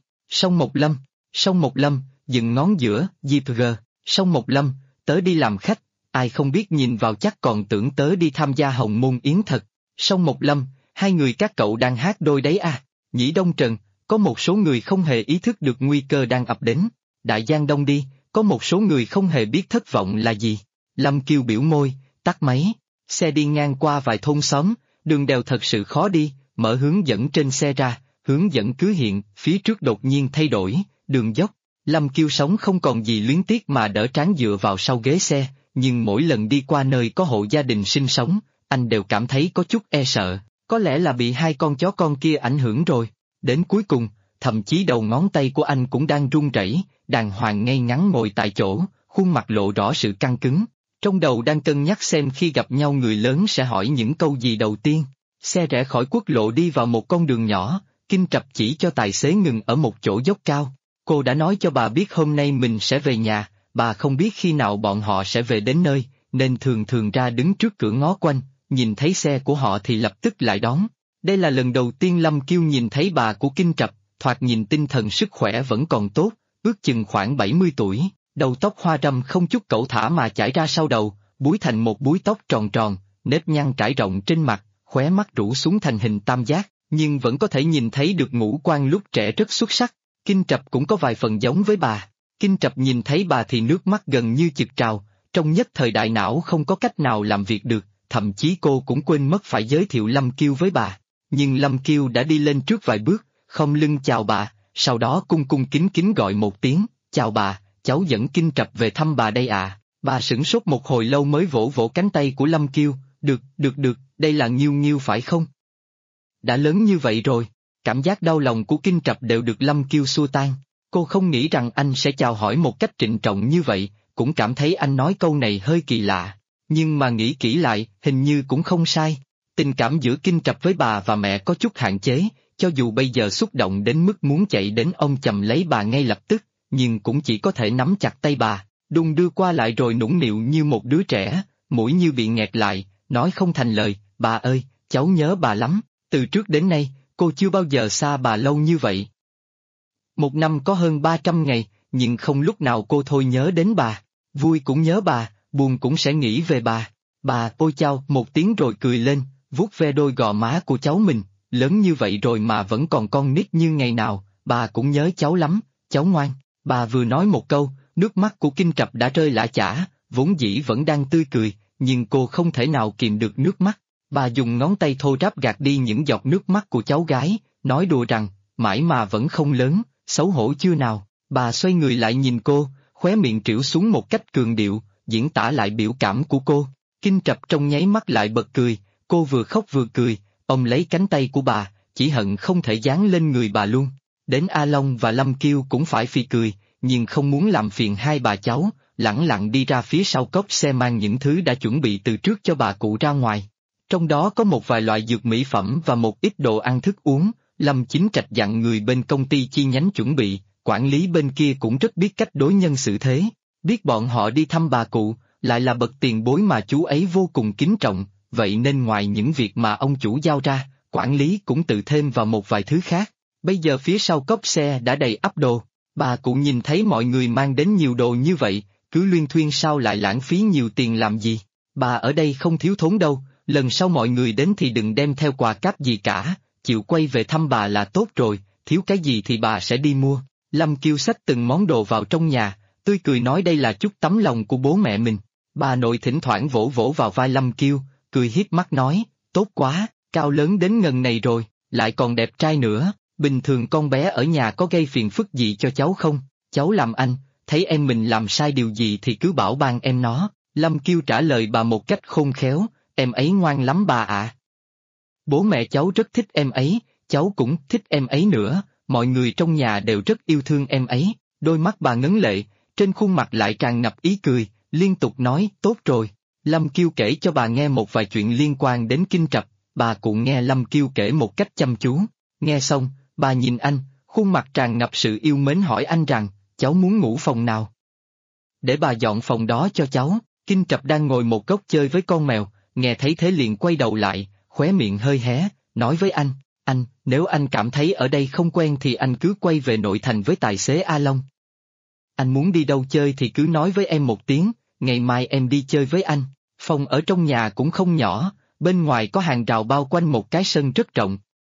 Song Một Lâm, dừng ngón giữa, Diệp G. Song Một Lâm, tớ đi làm khách, ai không biết nhìn vào chắc còn tưởng tớ đi tham gia hồng môn yến thật. Song Một Lâm, hai người các cậu đang hát đôi đấy à? Nhĩ Đông Trần, có một số người không hề ý thức được nguy cơ đang ập đến. Đại Giang Đông đi, có một số người không hề biết thất vọng là gì. Lâm Kiêu biểu môi, tắt máy. Xe đi ngang qua vài thôn xóm, đường đèo thật sự khó đi, mở hướng dẫn trên xe ra, hướng dẫn cứ hiện, phía trước đột nhiên thay đổi, đường dốc. Lâm Kiêu sống không còn gì luyến tiếc mà đỡ trán dựa vào sau ghế xe, nhưng mỗi lần đi qua nơi có hộ gia đình sinh sống, anh đều cảm thấy có chút e sợ, có lẽ là bị hai con chó con kia ảnh hưởng rồi. Đến cuối cùng, thậm chí đầu ngón tay của anh cũng đang run rẩy, đàng hoàng ngay ngắn ngồi tại chỗ, khuôn mặt lộ rõ sự căng cứng. Trong đầu đang cân nhắc xem khi gặp nhau người lớn sẽ hỏi những câu gì đầu tiên. Xe rẽ khỏi quốc lộ đi vào một con đường nhỏ, Kinh Trập chỉ cho tài xế ngừng ở một chỗ dốc cao. Cô đã nói cho bà biết hôm nay mình sẽ về nhà, bà không biết khi nào bọn họ sẽ về đến nơi, nên thường thường ra đứng trước cửa ngó quanh, nhìn thấy xe của họ thì lập tức lại đón. Đây là lần đầu tiên Lâm Kiêu nhìn thấy bà của Kinh Trập, thoạt nhìn tinh thần sức khỏe vẫn còn tốt, ước chừng khoảng 70 tuổi. Đầu tóc hoa râm không chút cẩu thả mà chải ra sau đầu, búi thành một búi tóc tròn tròn, nếp nhăn trải rộng trên mặt, khóe mắt rũ xuống thành hình tam giác, nhưng vẫn có thể nhìn thấy được ngũ quan lúc trẻ rất xuất sắc. Kinh Trập cũng có vài phần giống với bà. Kinh Trập nhìn thấy bà thì nước mắt gần như chực trào, trong nhất thời đại não không có cách nào làm việc được, thậm chí cô cũng quên mất phải giới thiệu Lâm Kiêu với bà. Nhưng Lâm Kiêu đã đi lên trước vài bước, khom lưng chào bà, sau đó cung cung kính kính gọi một tiếng, chào bà. Cháu dẫn Kinh Trập về thăm bà đây à? Bà sửng sốt một hồi lâu mới vỗ vỗ cánh tay của Lâm Kiêu, được, đây là Nghiêu Nghiêu phải không? Đã lớn như vậy rồi, cảm giác đau lòng của Kinh Trập đều được Lâm Kiêu xua tan. Cô không nghĩ rằng anh sẽ chào hỏi một cách trịnh trọng như vậy, cũng cảm thấy anh nói câu này hơi kỳ lạ. Nhưng mà nghĩ kỹ lại, hình như cũng không sai. Tình cảm giữa Kinh Trập với bà và mẹ có chút hạn chế, cho dù bây giờ xúc động đến mức muốn chạy đến ôm chầm lấy bà ngay lập tức, nhưng cũng chỉ có thể nắm chặt tay bà, đung đưa qua lại rồi nũng nịu như một đứa trẻ, mũi như bị nghẹt lại, nói không thành lời, bà ơi, cháu nhớ bà lắm, từ trước đến nay, cô chưa bao giờ xa bà lâu như vậy. Một năm có hơn 300 ngày, nhưng không lúc nào cô thôi nhớ đến bà, vui cũng nhớ bà, buồn cũng sẽ nghĩ về bà. Bà ôi chao một tiếng rồi cười lên, vuốt ve đôi gò má của cháu mình, lớn như vậy rồi mà vẫn còn con nít như ngày nào, bà cũng nhớ cháu lắm, cháu ngoan. Bà vừa nói một câu, nước mắt của Kinh Trập đã rơi lã chã, vốn dĩ vẫn đang tươi cười, nhưng cô không thể nào kìm được nước mắt. Bà dùng ngón tay thô ráp gạt đi những giọt nước mắt của cháu gái, nói đùa rằng, mãi mà vẫn không lớn, xấu hổ chưa nào. Bà xoay người lại nhìn cô, khóe miệng trĩu xuống một cách cường điệu, diễn tả lại biểu cảm của cô. Kinh Trập trong nháy mắt lại bật cười, cô vừa khóc vừa cười, ôm lấy cánh tay của bà, chỉ hận không thể dán lên người bà luôn. Đến A Long và Lâm Kiêu cũng phải phì cười, nhưng không muốn làm phiền hai bà cháu, lẳng lặng đi ra phía sau cốp xe mang những thứ đã chuẩn bị từ trước cho bà cụ ra ngoài. Trong đó có một vài loại dược mỹ phẩm và một ít đồ ăn thức uống, Lâm Chính Trạch dặn người bên công ty chi nhánh chuẩn bị, quản lý bên kia cũng rất biết cách đối nhân xử thế, biết bọn họ đi thăm bà cụ, lại là bậc tiền bối mà chú ấy vô cùng kính trọng, vậy nên ngoài những việc mà ông chủ giao ra, quản lý cũng tự thêm vào một vài thứ khác. Bây giờ phía sau cốp xe đã đầy ắp đồ. Bà cụ nhìn thấy mọi người mang đến nhiều đồ như vậy, cứ luyên thuyên sao lại lãng phí nhiều tiền làm gì. Bà ở đây không thiếu thốn đâu, lần sau mọi người đến thì đừng đem theo quà cáp gì cả, chịu quay về thăm bà là tốt rồi, thiếu cái gì thì bà sẽ đi mua. Lâm Kiêu xách từng món đồ vào trong nhà, tươi cười nói đây là chút tấm lòng của bố mẹ mình. Bà nội thỉnh thoảng vỗ vỗ vào vai Lâm Kiêu, cười hiếp mắt nói, tốt quá, cao lớn đến ngần này rồi, lại còn đẹp trai nữa, bình thường con bé ở nhà có gây phiền phức gì cho cháu không? Cháu làm anh, thấy em mình làm sai điều gì thì cứ bảo ban em nó. Lâm Kiêu trả lời bà một cách khôn khéo, em ấy ngoan lắm bà ạ. Bố mẹ cháu rất thích em ấy, cháu cũng thích em ấy nữa, mọi người trong nhà đều rất yêu thương em ấy. Đôi mắt bà ngấn lệ, trên khuôn mặt lại tràn ngập ý cười, liên tục nói, tốt rồi. Lâm Kiêu kể cho bà nghe một vài chuyện liên quan đến Kinh Trập, bà cụ nghe Lâm Kiêu kể một cách chăm chú. Nghe xong, bà nhìn anh, khuôn mặt tràn ngập sự yêu mến hỏi anh rằng, cháu muốn ngủ phòng nào? Để bà dọn phòng đó cho cháu. Kinh Trập đang ngồi một góc chơi với con mèo, nghe thấy thế liền quay đầu lại, khóe miệng hơi hé, nói với anh, nếu anh cảm thấy ở đây không quen thì anh cứ quay về nội thành với tài xế A Long. Anh muốn đi đâu chơi thì cứ nói với em một tiếng, ngày mai em đi chơi với anh. Phòng ở trong nhà cũng không nhỏ, bên ngoài có hàng rào bao quanh một cái sân rất rộng.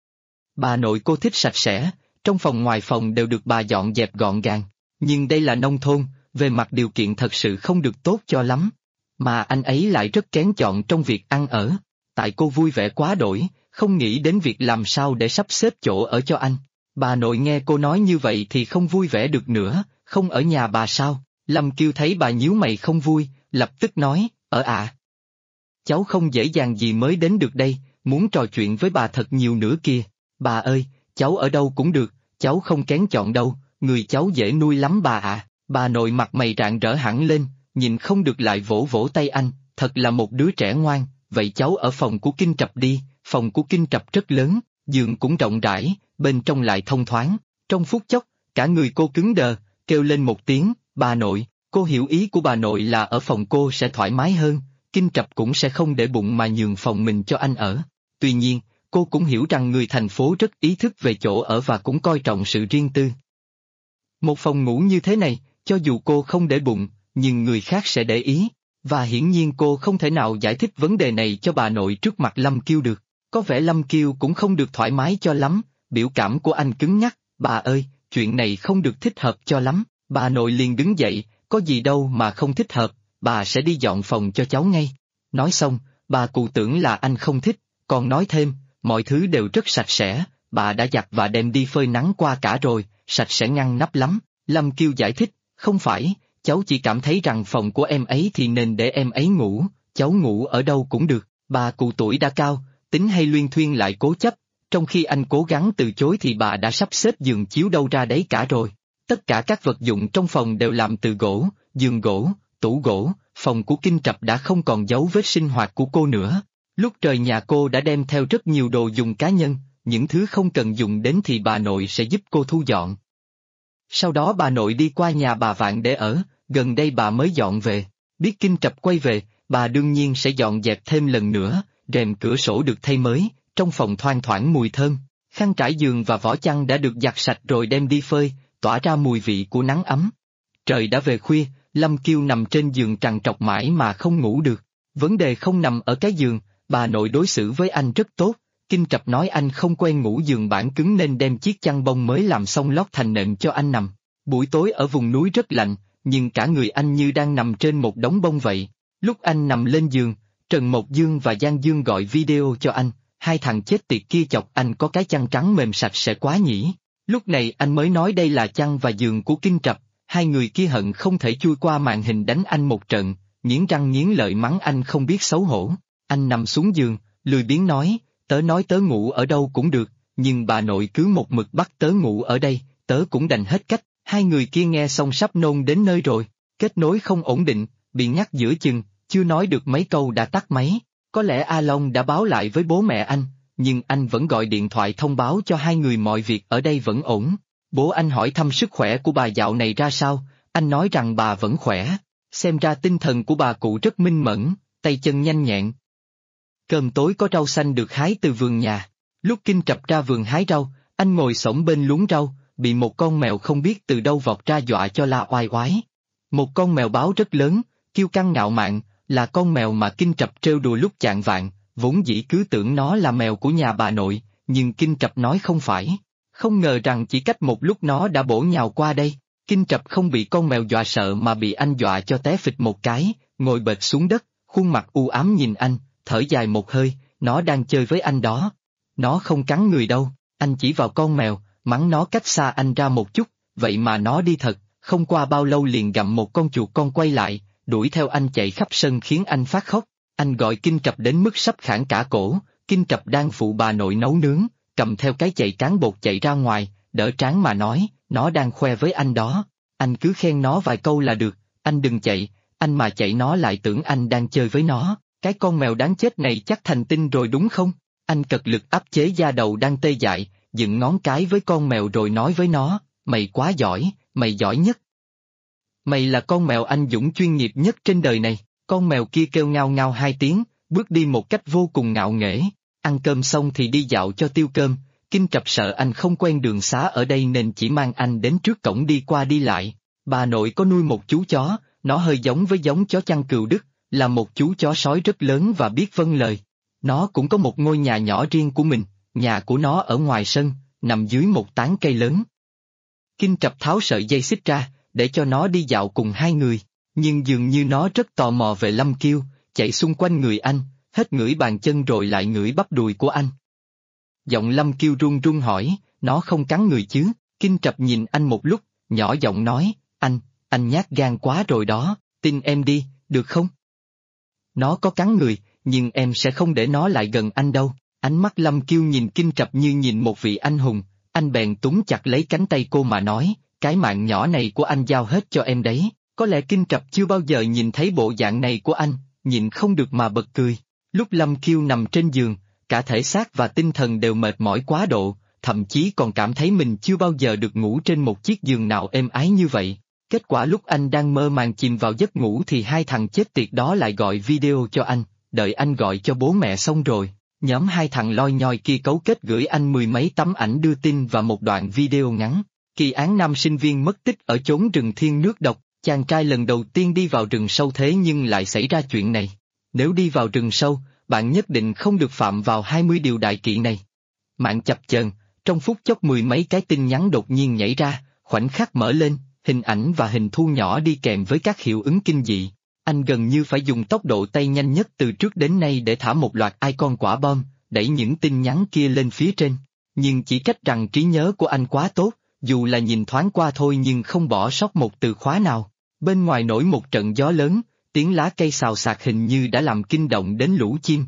Bà nội cô thích sạch sẽ, trong phòng ngoài phòng đều được bà dọn dẹp gọn gàng, nhưng đây là nông thôn, về mặt điều kiện thật sự không được tốt cho lắm. Mà anh ấy lại rất kén chọn trong việc ăn ở, tại cô vui vẻ quá đổi, không nghĩ đến việc làm sao để sắp xếp chỗ ở cho anh. Bà nội nghe cô nói như vậy thì không vui vẻ được nữa, không ở nhà bà sao? Lâm Kiêu thấy bà nhíu mày không vui, lập tức nói, ở ạ. Cháu không dễ dàng gì mới đến được đây, muốn trò chuyện với bà thật nhiều nữa kìa. Bà ơi, cháu ở đâu cũng được, cháu không kén chọn đâu, người cháu dễ nuôi lắm bà ạ. Bà nội mặt mày rạng rỡ hẳn lên, nhìn không được lại vỗ vỗ tay anh, thật là một đứa trẻ ngoan, vậy cháu ở phòng của Kinh Trập đi, phòng của Kinh Trập rất lớn, giường cũng rộng rãi, bên trong lại thông thoáng. Trong phút chốc, cả người cô cứng đờ, kêu lên một tiếng, bà nội. Cô hiểu ý của bà nội là ở phòng cô sẽ thoải mái hơn, Kinh Trập cũng sẽ không để bụng mà nhường phòng mình cho anh ở. Tuy nhiên, cô cũng hiểu rằng người thành phố rất ý thức về chỗ ở và cũng coi trọng sự riêng tư. Một phòng ngủ như thế này, cho dù cô không để bụng, nhưng người khác sẽ để ý, và hiển nhiên cô không thể nào giải thích vấn đề này cho bà nội trước mặt Lâm Kiêu được. Có vẻ Lâm Kiêu cũng không được thoải mái cho lắm, biểu cảm của anh cứng nhắc, bà ơi, chuyện này không được thích hợp cho lắm. Bà nội liền đứng dậy, có gì đâu mà không thích hợp, bà sẽ đi dọn phòng cho cháu ngay. Nói xong, bà cụ tưởng là anh không thích, còn nói thêm, mọi thứ đều rất sạch sẽ, bà đã giặt và đem đi phơi nắng qua cả rồi, sạch sẽ ngăn nắp lắm. Lâm Kiêu giải thích, không phải, cháu chỉ cảm thấy rằng phòng của em ấy thì nên để em ấy ngủ, cháu ngủ ở đâu cũng được. Bà cụ tuổi đã cao, tính hay luyên thuyên lại cố chấp, trong khi anh cố gắng từ chối thì bà đã sắp xếp giường chiếu đâu ra đấy cả rồi. Tất cả các vật dụng trong phòng đều làm từ gỗ, giường gỗ, tủ gỗ, phòng của Kinh Trập đã không còn dấu vết sinh hoạt của cô nữa. Lúc trời nhà cô đã đem theo rất nhiều đồ dùng cá nhân, những thứ không cần dùng đến thì bà nội sẽ giúp cô thu dọn. Sau đó bà nội đi qua nhà bà Vạn để ở, gần đây bà mới dọn về. Biết Kinh Trập quay về, bà đương nhiên sẽ dọn dẹp thêm lần nữa, rèm cửa sổ được thay mới, trong phòng thoang thoảng mùi thơm, khăn trải giường và vỏ chăn đã được giặt sạch rồi đem đi phơi, tỏa ra mùi vị của nắng ấm. Trời đã về khuya, Lâm Kiêu nằm trên giường trằn trọc mãi mà không ngủ được. Vấn đề không nằm ở cái giường, bà nội đối xử với anh rất tốt. Kinh Trập nói anh không quen ngủ giường bản cứng nên đem chiếc chăn bông mới làm xong lót thành nệm cho anh nằm. Buổi tối ở vùng núi rất lạnh, nhưng cả người anh như đang nằm trên một đống bông vậy. Lúc anh nằm lên giường, Trần Mộc Dương và Giang Dương gọi video cho anh, hai thằng chết tiệt kia chọc anh có cái chăn trắng mềm sạch sẽ quá nhỉ. Lúc này anh mới nói đây là chăn và giường của Kinh Trập, hai người kia hận không thể chui qua màn hình đánh anh một trận, nghiến răng nghiến lợi mắng anh không biết xấu hổ. Anh nằm xuống giường, lười biếng nói tớ ngủ ở đâu cũng được, nhưng bà nội cứ một mực bắt tớ ngủ ở đây, tớ cũng đành hết cách. Hai người kia nghe xong sắp nôn đến nơi rồi, kết nối không ổn định, bị ngắt giữa chừng, chưa nói được mấy câu đã tắt máy. Có lẽ A Long đã báo lại với bố mẹ anh, nhưng anh vẫn gọi điện thoại thông báo cho hai người mọi việc ở đây vẫn ổn. Bố anh hỏi thăm sức khỏe của bà dạo này ra sao, anh nói rằng bà vẫn khỏe, xem ra tinh thần của bà cụ rất minh mẫn, tay chân nhanh nhẹn. Cơm tối có rau xanh được hái từ vườn nhà. Lúc Kinh Trập ra vườn hái rau, anh ngồi xổm bên luống rau, bị một con mèo không biết từ đâu vọt ra dọa cho la oai oái. Một con mèo báo rất lớn, kiêu căng ngạo mạn, là con mèo mà Kinh Trập trêu đùa lúc chạng vạng, vốn dĩ cứ tưởng nó là mèo của nhà bà nội, nhưng Kinh Trập nói không phải. Không ngờ rằng chỉ cách một lúc nó đã bổ nhào qua đây. Kinh Trập không bị con mèo dọa sợ mà bị anh dọa cho té phịch một cái, ngồi bệt xuống đất, khuôn mặt u ám nhìn anh, thở dài một hơi, nó đang chơi với anh đó. Nó không cắn người đâu, anh chỉ vào con mèo, mắng nó cách xa anh ra một chút, vậy mà nó đi thật, không qua bao lâu liền gặm một con chuột con quay lại, đuổi theo anh chạy khắp sân khiến anh phát khóc. Anh gọi Kinh Trập đến mức sắp khản cả cổ, Kinh Trập đang phụ bà nội nấu nướng, cầm theo cái chày cán bột chạy ra ngoài, đỡ trán mà nói, nó đang khoe với anh đó. Anh cứ khen nó vài câu là được, anh đừng chạy, anh mà chạy nó lại tưởng anh đang chơi với nó, cái con mèo đáng chết này chắc thành tinh rồi đúng không? Anh cật lực áp chế da đầu đang tê dại, dựng ngón cái với con mèo rồi nói với nó, mày quá giỏi, mày giỏi nhất. Mày là con mèo anh dũng chuyên nghiệp nhất trên đời này. Con mèo kia kêu ngao ngao 2 tiếng, bước đi một cách vô cùng ngạo nghễ. Ăn cơm xong thì đi dạo cho tiêu cơm. Kinh Trập sợ anh không quen đường xá ở đây nên chỉ mang anh đến trước cổng đi qua đi lại. Bà nội có nuôi một chú chó, nó hơi giống với giống chó chăn cừu Đức, là một chú chó sói rất lớn và biết vâng lời. Nó cũng có một ngôi nhà nhỏ riêng của mình, nhà của nó ở ngoài sân, nằm dưới một tán cây lớn. Kinh Trập tháo sợi dây xích ra, để cho nó đi dạo cùng 2 người, nhưng dường như nó rất tò mò về Lâm Kiêu, chạy xung quanh người anh, hết ngửi bàn chân rồi lại ngửi bắp đùi của anh. Giọng Lâm Kiêu run run hỏi, nó không cắn người chứ? Kinh Trập nhìn anh một lúc, nhỏ giọng nói, anh nhát gan quá rồi đó, tin em đi, được không? Nó có cắn người, nhưng em sẽ không để nó lại gần anh đâu. Ánh mắt Lâm Kiêu nhìn Kinh Trập như nhìn một vị anh hùng, anh bèn túm chặt lấy cánh tay cô mà nói, cái mạng nhỏ này của anh giao hết cho em đấy. Có lẽ Kinh Trập chưa bao giờ nhìn thấy bộ dạng này của anh, nhìn không được mà bật cười. Lúc Lâm Kiêu nằm trên giường, cả thể xác và tinh thần đều mệt mỏi quá độ, thậm chí còn cảm thấy mình chưa bao giờ được ngủ trên một chiếc giường nào êm ái như vậy. Kết quả lúc anh đang mơ màng chìm vào giấc ngủ thì 2 thằng chết tiệt đó lại gọi video cho anh, đợi anh gọi cho bố mẹ xong rồi. Nhóm 2 thằng loi nhoi kia cấu kết gửi anh 10 mấy tấm ảnh đưa tin và một đoạn video ngắn. Kỳ án nam sinh viên mất tích ở chốn rừng thiên nước độc, chàng trai lần đầu tiên đi vào rừng sâu thế nhưng lại xảy ra chuyện này. Nếu đi vào rừng sâu, bạn nhất định không được phạm vào 20 điều đại kỵ này. Mạng chập chờn, trong phút chốc 10 mấy cái tin nhắn đột nhiên nhảy ra, khoảnh khắc mở lên, hình ảnh và hình thu nhỏ đi kèm với các hiệu ứng kinh dị. Anh gần như phải dùng tốc độ tay nhanh nhất từ trước đến nay để thả một loạt icon quả bom, đẩy những tin nhắn kia lên phía trên. Nhưng chỉ trách rằng trí nhớ của anh quá tốt, dù là nhìn thoáng qua thôi nhưng không bỏ sót một từ khóa nào. Bên ngoài nổi một trận gió lớn, tiếng lá cây xào xạc hình như đã làm kinh động đến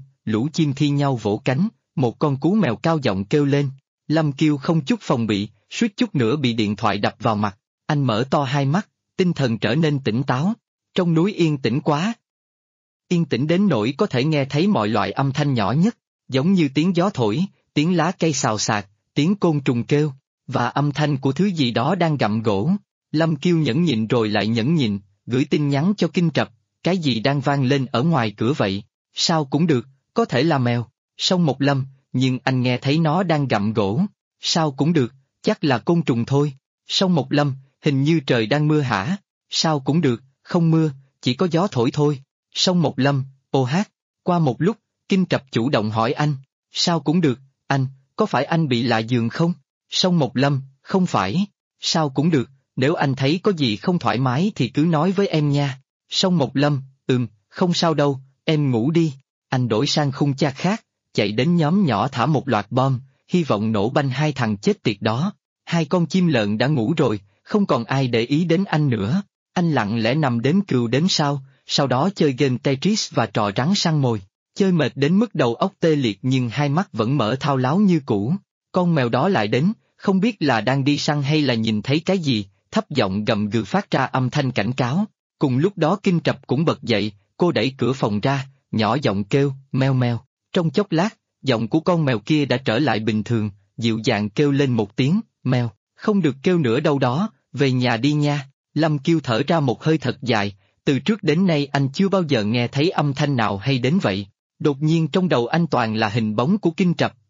lũ chim thi nhau vỗ cánh, một con cú mèo cao giọng kêu lên. Lâm Kiêu không chút phòng bị, suýt chút nữa bị điện thoại đập vào mặt, anh mở to hai mắt, tinh thần trở nên tỉnh táo. Trong núi yên tĩnh quá. Yên tĩnh đến nỗi có thể nghe thấy mọi loại âm thanh nhỏ nhất, giống như tiếng gió thổi, tiếng lá cây xào xạc, tiếng côn trùng kêu, và âm thanh của thứ gì đó đang gặm gỗ. Lâm Kiêu nhẫn nhịn rồi lại nhẫn nhịn, gửi tin nhắn cho Kinh Trập, cái gì đang vang lên ở ngoài cửa vậy? Sao cũng được, có thể là mèo. Song Một Lâm, nhưng anh nghe thấy nó đang gặm gỗ. Sao cũng được, chắc là côn trùng thôi. Song Một Lâm, hình như trời đang mưa hả? Sao cũng được, không mưa, chỉ có gió thổi thôi. Song Một Lâm, ô hát. Qua một lúc, Kinh Trập chủ động hỏi anh, sao cũng được, anh, có phải anh bị lạ giường không? Song Một Lâm, không phải. Sao cũng được, nếu anh thấy có gì không thoải mái thì cứ nói với em nha. Song Một Lâm, không sao đâu, em ngủ đi. Anh đổi sang khung chat khác, chạy đến nhóm nhỏ thả một loạt bom, hy vọng nổ banh 2 thằng chết tiệt đó. 2 con chim lợn đã ngủ rồi, không còn ai để ý đến anh nữa. Anh lặng lẽ nằm đếm cừu đếm sao, sau đó chơi game Tetris và trò rắn săn mồi. Chơi mệt đến mức đầu óc tê liệt nhưng hai mắt vẫn mở thao láo như cũ. Con mèo đó lại đến, không biết là đang đi săn hay là nhìn thấy cái gì, thấp giọng gầm gừ phát ra âm thanh cảnh cáo. Cùng lúc đó Kinh Trập cũng bật dậy, cô đẩy cửa phòng ra, nhỏ giọng kêu, meo meo. Trong chốc lát, giọng của con mèo kia đã trở lại bình thường, dịu dàng kêu lên một tiếng, meo, không được kêu nữa đâu đó, về nhà đi nha. Lâm Kiêu thở ra một hơi thật dài, từ trước đến nay anh chưa bao giờ nghe thấy âm thanh nào hay đến vậy. Đột nhiên trong đầu anh toàn là hình bóng của Kinh Trập,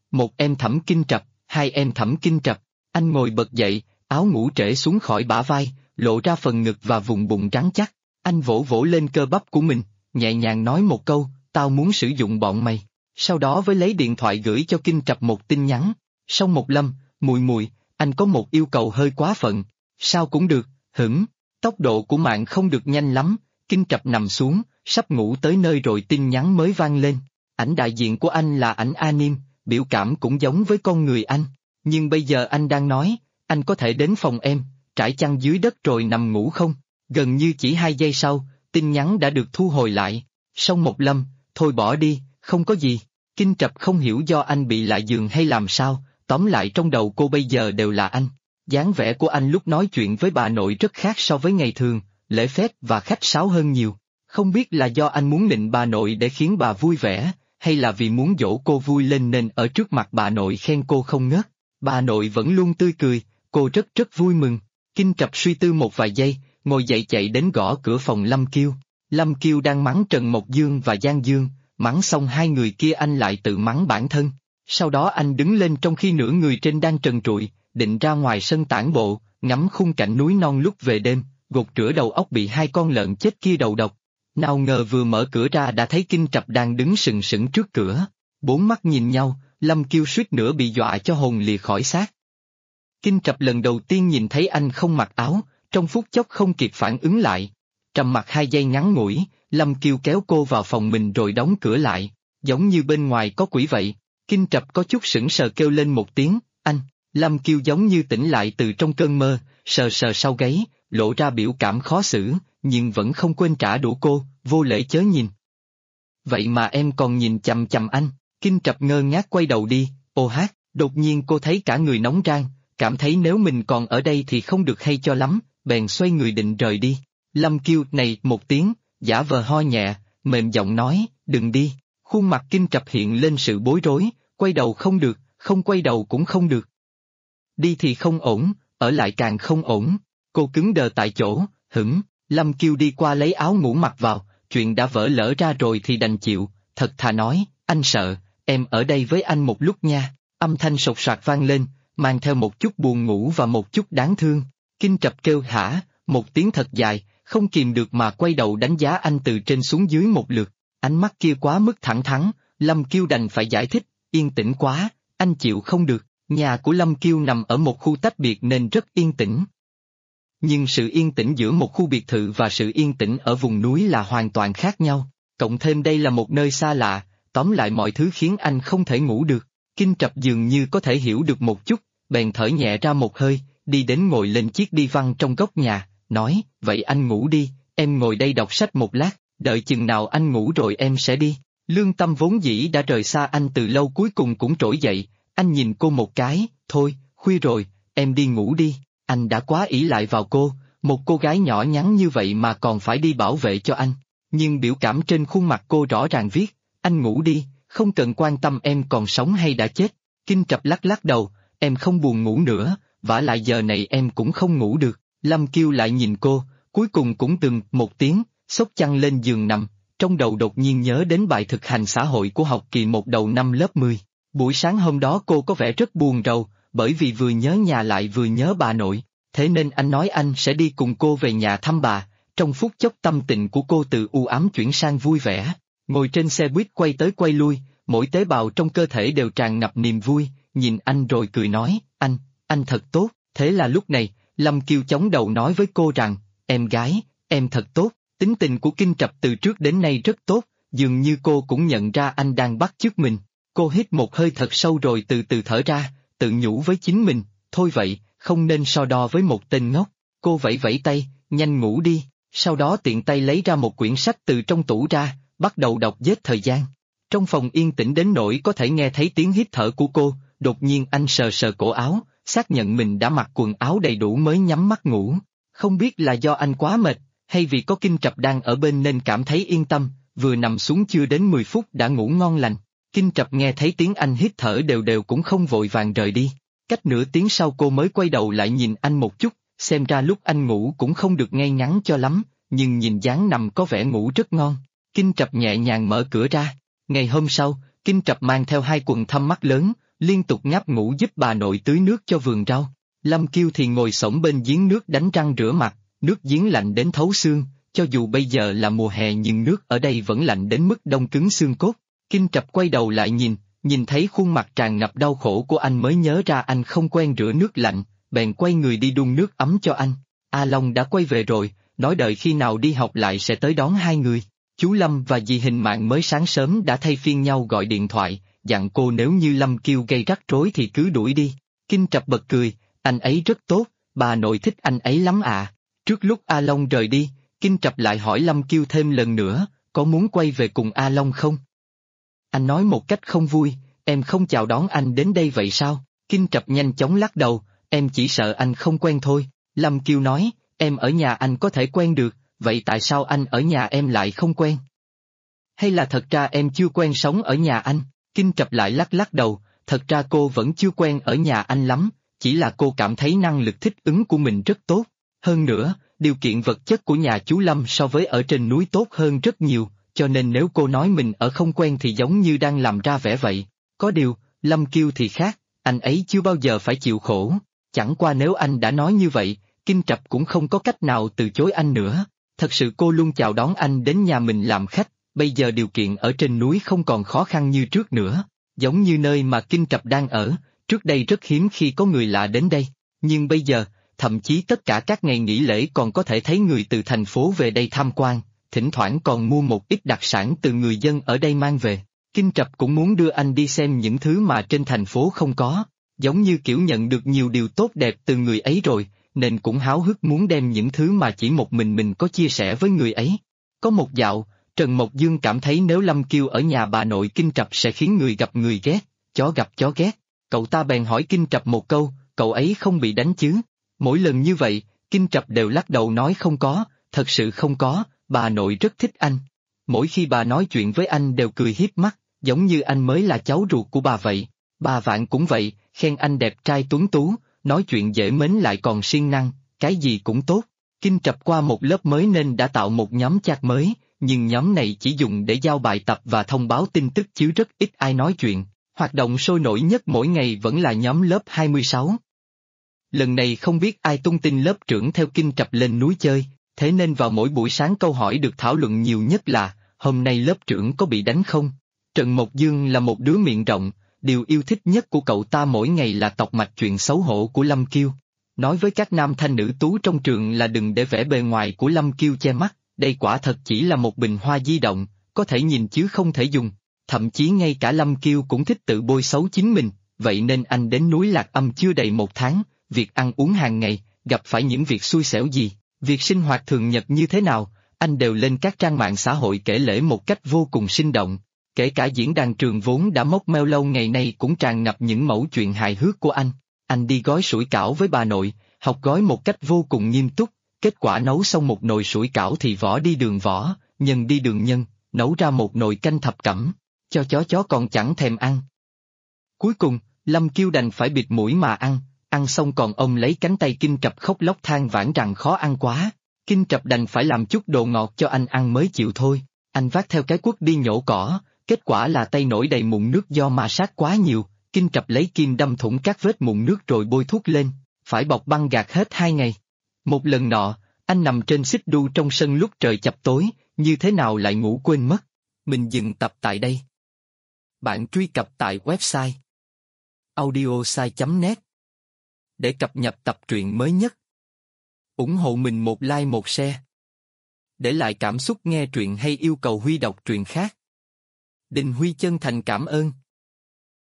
một em Thẩm Kinh Trập, hai em Thẩm Kinh Trập. Anh ngồi bật dậy, áo ngủ trễ xuống khỏi bả vai, lộ ra phần ngực và vùng bụng rắn chắc. Anh vỗ vỗ lên cơ bắp của mình, nhẹ nhàng nói một câu, tao muốn sử dụng bọn mày. Sau đó với lấy điện thoại gửi cho Kinh Trập một tin nhắn. Xong một Lâm, mùi mùi, anh có một yêu cầu hơi quá phận. Sao cũng được, hửng. Tốc độ của mạng không được nhanh lắm, Kinh Trập nằm xuống, sắp ngủ tới nơi rồi tin nhắn mới vang lên. Ảnh đại diện của anh là ảnh anime, biểu cảm cũng giống với con người anh. Nhưng bây giờ anh đang nói, anh có thể đến phòng em, trải chăn dưới đất rồi nằm ngủ không? Gần như chỉ 2 giây sau, tin nhắn đã được thu hồi lại. Xong một Lâm, thôi bỏ đi, không có gì. Kinh Trập không hiểu do anh bị lạ giường hay làm sao, tóm lại trong đầu cô bây giờ đều là anh. Dáng vẻ của anh lúc nói chuyện với bà nội rất khác so với ngày thường, lễ phép và khách sáo hơn nhiều. Không biết là do anh muốn nịnh bà nội để khiến bà vui vẻ, hay là vì muốn dỗ cô vui lên nên ở trước mặt bà nội khen cô không ngớt. Bà nội vẫn luôn tươi cười, cô rất rất vui mừng. Kinh Trập suy tư một vài giây, ngồi dậy chạy đến gõ cửa phòng Lâm Kiêu. Lâm Kiêu đang mắng Trần Mộc Dương và Giang Dương, mắng xong hai người kia anh lại tự mắng bản thân. Sau đó anh đứng lên trong khi nửa người trên đang trần trụi, định ra ngoài sân tản bộ, ngắm khung cảnh núi non lúc về đêm, gột rửa đầu óc bị hai con lợn chết kia đầu độc. Nào ngờ vừa mở cửa ra đã thấy Kinh Trập đang đứng sừng sững trước cửa. Bốn mắt nhìn nhau, Lâm Kiêu suýt nữa bị dọa cho hồn lìa khỏi xác. Kinh Trập lần đầu tiên nhìn thấy anh không mặc áo, trong phút chốc không kịp phản ứng lại. Trầm mặc 2 giây ngắn ngủi, Lâm Kiêu kéo cô vào phòng mình rồi đóng cửa lại, giống như bên ngoài có quỷ vậy. Kinh Trập có chút sững sờ kêu lên một tiếng, anh. Lâm Kiêu giống như tỉnh lại từ trong cơn mơ, sờ sờ sau gáy, lộ ra biểu cảm khó xử, nhưng vẫn không quên trả đũa cô, vô lễ chớ nhìn. Vậy mà em còn nhìn chằm chằm anh. Kinh Trập ngơ ngác quay đầu đi, ô hát, đột nhiên cô thấy cả người nóng rang, cảm thấy nếu mình còn ở đây thì không được hay cho lắm, bèn xoay người định rời đi. Lâm Kiêu này một tiếng, giả vờ ho nhẹ, mềm giọng nói, đừng đi. Khuôn mặt Kinh Trập hiện lên sự bối rối, quay đầu không được, không quay đầu cũng không được. Đi thì không ổn, ở lại càng không ổn. Cô cứng đờ tại chỗ, hửng. Lâm Kiêu đi qua lấy áo ngủ mặc vào, chuyện đã vỡ lỡ ra rồi thì đành chịu, thật thà nói, anh sợ, em ở đây với anh một lúc nha. Âm thanh sột soạt vang lên, mang theo một chút buồn ngủ và một chút đáng thương. Kinh Trập kêu hả, một tiếng thật dài, không kìm được mà quay đầu đánh giá anh từ trên xuống dưới một lượt. Ánh mắt kia quá mức thẳng thắn, Lâm Kiêu đành phải giải thích, yên tĩnh quá, anh chịu không được. Nhà của Lâm Kiêu nằm ở một khu tách biệt nên rất yên tĩnh. Nhưng sự yên tĩnh giữa một khu biệt thự và sự yên tĩnh ở vùng núi là hoàn toàn khác nhau, cộng thêm đây là một nơi xa lạ, tóm lại mọi thứ khiến anh không thể ngủ được. Kinh Trập dường như có thể hiểu được một chút, bèn thở nhẹ ra một hơi, đi đến ngồi lên chiếc đi văn trong góc nhà, nói, vậy anh ngủ đi, em ngồi đây đọc sách một lát, đợi chừng nào anh ngủ rồi em sẽ đi. Lương tâm vốn dĩ đã rời xa anh từ lâu cuối cùng cũng trỗi dậy, anh nhìn cô một cái, thôi, khuya rồi, em đi ngủ đi. Anh đã quá ỷ lại vào cô, một cô gái nhỏ nhắn như vậy mà còn phải đi bảo vệ cho anh. Nhưng biểu cảm trên khuôn mặt cô rõ ràng viết, anh ngủ đi, không cần quan tâm em còn sống hay đã chết. Kinh Trập lắc lắc đầu, em không buồn ngủ nữa, vả lại giờ này em cũng không ngủ được. Lâm Kiêu lại nhìn cô, cuối cùng cũng từng một tiếng, xốc chăn lên giường nằm, trong đầu đột nhiên nhớ đến bài thực hành xã hội của học kỳ 1 đầu năm lớp 10. Buổi sáng hôm đó cô có vẻ rất buồn rầu, bởi vì vừa nhớ nhà lại vừa nhớ bà nội, thế nên anh nói anh sẽ đi cùng cô về nhà thăm bà. Trong phút chốc tâm tình của cô từ u ám chuyển sang vui vẻ, ngồi trên xe buýt quay tới quay lui, mỗi tế bào trong cơ thể đều tràn ngập niềm vui, nhìn anh rồi cười nói, anh thật tốt. Thế là lúc này, Lâm Kiêu chống đầu nói với cô rằng, em gái, em thật tốt. Tính tình của Kinh Trập từ trước đến nay rất tốt, dường như cô cũng nhận ra anh đang bắt chước mình. Cô hít một hơi thật sâu rồi từ từ thở ra, tự nhủ với chính mình, thôi vậy, không nên so đo với một tên ngốc. Cô vẫy vẫy tay, nhanh ngủ đi, sau đó tiện tay lấy ra một quyển sách từ trong tủ ra, bắt đầu đọc giết thời gian. Trong phòng yên tĩnh đến nỗi có thể nghe thấy tiếng hít thở của cô, đột nhiên anh sờ sờ cổ áo, xác nhận mình đã mặc quần áo đầy đủ mới nhắm mắt ngủ. Không biết là do anh quá mệt, hay vì có Kinh Trập đang ở bên nên cảm thấy yên tâm, vừa nằm xuống chưa đến 10 phút đã ngủ ngon lành. Kinh Trập nghe thấy tiếng anh hít thở đều đều cũng không vội vàng rời đi. Cách nửa tiếng sau cô mới quay đầu lại nhìn anh một chút, xem ra lúc anh ngủ cũng không được ngay ngắn cho lắm, nhưng nhìn dáng nằm có vẻ ngủ rất ngon. Kinh Trập nhẹ nhàng mở cửa ra. Ngày hôm sau, Kinh Trập mang theo 2 quần thâm mắt lớn, liên tục ngáp ngủ giúp bà nội tưới nước cho vườn rau. Lâm Kiêu thì ngồi xổm bên giếng nước đánh răng rửa mặt, nước giếng lạnh đến thấu xương, cho dù bây giờ là mùa hè nhưng nước ở đây vẫn lạnh đến mức đông cứng xương cốt. Kinh Trập quay đầu lại nhìn thấy khuôn mặt tràn ngập đau khổ của anh mới nhớ ra anh không quen rửa nước lạnh, bèn quay người đi đun nước ấm cho anh. A Long đã quay về rồi, nói đợi khi nào đi học lại sẽ tới đón hai người. Chú Lâm và dì Hình Mạng mới sáng sớm đã thay phiên nhau gọi điện thoại, dặn cô nếu như Lâm Kiêu gây rắc rối thì cứ đuổi đi. Kinh Trập bật cười, anh ấy rất tốt, bà nội thích anh ấy lắm ạ. Trước lúc A Long rời đi, Kinh Trập lại hỏi Lâm Kiêu thêm lần nữa, có muốn quay về cùng A Long không? Anh nói một cách không vui, em không chào đón anh đến đây vậy sao? Kinh Trập nhanh chóng lắc đầu, em chỉ sợ anh không quen thôi. Lâm Kiêu nói, em ở nhà anh có thể quen được, vậy tại sao anh ở nhà em lại không quen? Hay là thật ra em chưa quen sống ở nhà anh? Kinh Trập lại lắc đầu, thật ra cô vẫn chưa quen ở nhà anh lắm, chỉ là cô cảm thấy năng lực thích ứng của mình rất tốt. Hơn nữa, điều kiện vật chất của nhà chú Lâm so với ở trên núi tốt hơn rất nhiều, cho nên nếu cô nói mình ở không quen thì giống như đang làm ra vẻ vậy. Có điều, Lâm Kiêu thì khác, anh ấy chưa bao giờ phải chịu khổ. Chẳng qua nếu anh đã nói như vậy, Kinh Trập cũng không có cách nào từ chối anh nữa. Thật sự cô luôn chào đón anh đến nhà mình làm khách, bây giờ điều kiện ở trên núi không còn khó khăn như trước nữa. Giống như nơi mà Kinh Trập đang ở, trước đây rất hiếm khi có người lạ đến đây, nhưng bây giờ, thậm chí tất cả các ngày nghỉ lễ còn có thể thấy người từ thành phố về đây tham quan, thỉnh thoảng còn mua một ít đặc sản từ người dân ở đây mang về. Kinh Trập cũng muốn đưa anh đi xem những thứ mà trên thành phố không có, giống như kiểu nhận được nhiều điều tốt đẹp từ người ấy rồi, nên cũng háo hức muốn đem những thứ mà chỉ một mình có chia sẻ với người ấy. Có một dạo, Trần Mộc Dương cảm thấy nếu Lâm Kiêu ở nhà bà nội Kinh Trập sẽ khiến người gặp người ghét, chó gặp chó ghét. Cậu ta bèn hỏi Kinh Trập một câu, cậu ấy không bị đánh chứ? Mỗi lần như vậy, Kinh Trập đều lắc đầu nói không có, thật sự không có, bà nội rất thích anh. Mỗi khi bà nói chuyện với anh đều cười hiếp mắt, giống như anh mới là cháu ruột của bà vậy. Bà Vạn cũng vậy, khen anh đẹp trai tuấn tú, nói chuyện dễ mến lại còn siêng năng, cái gì cũng tốt. Kinh Trập qua một lớp mới nên đã tạo một nhóm chat mới, nhưng nhóm này chỉ dùng để giao bài tập và thông báo tin tức chứ rất ít ai nói chuyện. Hoạt động sôi nổi nhất mỗi ngày vẫn là nhóm lớp 26. Lần này không biết ai tung tin lớp trưởng theo Kinh Trập lên núi chơi, thế nên vào mỗi buổi sáng câu hỏi được thảo luận nhiều nhất là, hôm nay lớp trưởng có bị đánh không? Trần Mộc Dương là một đứa miệng rộng, điều yêu thích nhất của cậu ta mỗi ngày là tọc mạch chuyện xấu hổ của Lâm Kiêu. Nói với các nam thanh nữ tú trong trường là đừng để vẻ bề ngoài của Lâm Kiêu che mắt, đây quả thật chỉ là một bình hoa di động, có thể nhìn chứ không thể dùng. Thậm chí ngay cả Lâm Kiêu cũng thích tự bôi xấu chính mình, vậy nên anh đến núi Lạc Âm chưa đầy một tháng, việc ăn uống hàng ngày, gặp phải những việc xui xẻo gì, việc sinh hoạt thường nhật như thế nào, anh đều lên các trang mạng xã hội kể lể một cách vô cùng sinh động. Kể cả diễn đàn trường vốn đã mốc meo lâu ngày nay cũng tràn ngập những mẩu chuyện hài hước của anh. Anh đi gói sủi cảo với bà nội, học gói một cách vô cùng nghiêm túc, kết quả nấu xong một nồi sủi cảo thì vỏ đi đường vỏ, nhân đi đường nhân, nấu ra một nồi canh thập cẩm, cho chó còn chẳng thèm ăn. Cuối cùng, Lâm Kiêu đành phải bịt mũi mà ăn xong còn ôm lấy cánh tay Kinh Trập khóc lóc than vãn rằng khó ăn quá. Kinh Trập đành phải làm chút đồ ngọt cho anh ăn mới chịu thôi. Anh vác theo cái cuốc đi nhổ cỏ, kết quả là tay nổi đầy mụn nước do ma sát quá nhiều. Kinh Trập lấy kim đâm thủng các vết mụn nước rồi bôi thuốc lên, phải bọc băng gạc hết 2 ngày. Một lần nọ, anh nằm trên xích đu trong sân lúc trời chập tối, như thế nào lại ngủ quên mất. Mình dừng tập tại đây. Bạn truy cập tại website audiosai.net để cập nhật tập truyện mới nhất. Ủng hộ mình một like một share. Để lại cảm xúc nghe truyện hay yêu cầu Huy đọc truyện khác. Đình Huy chân thành cảm ơn.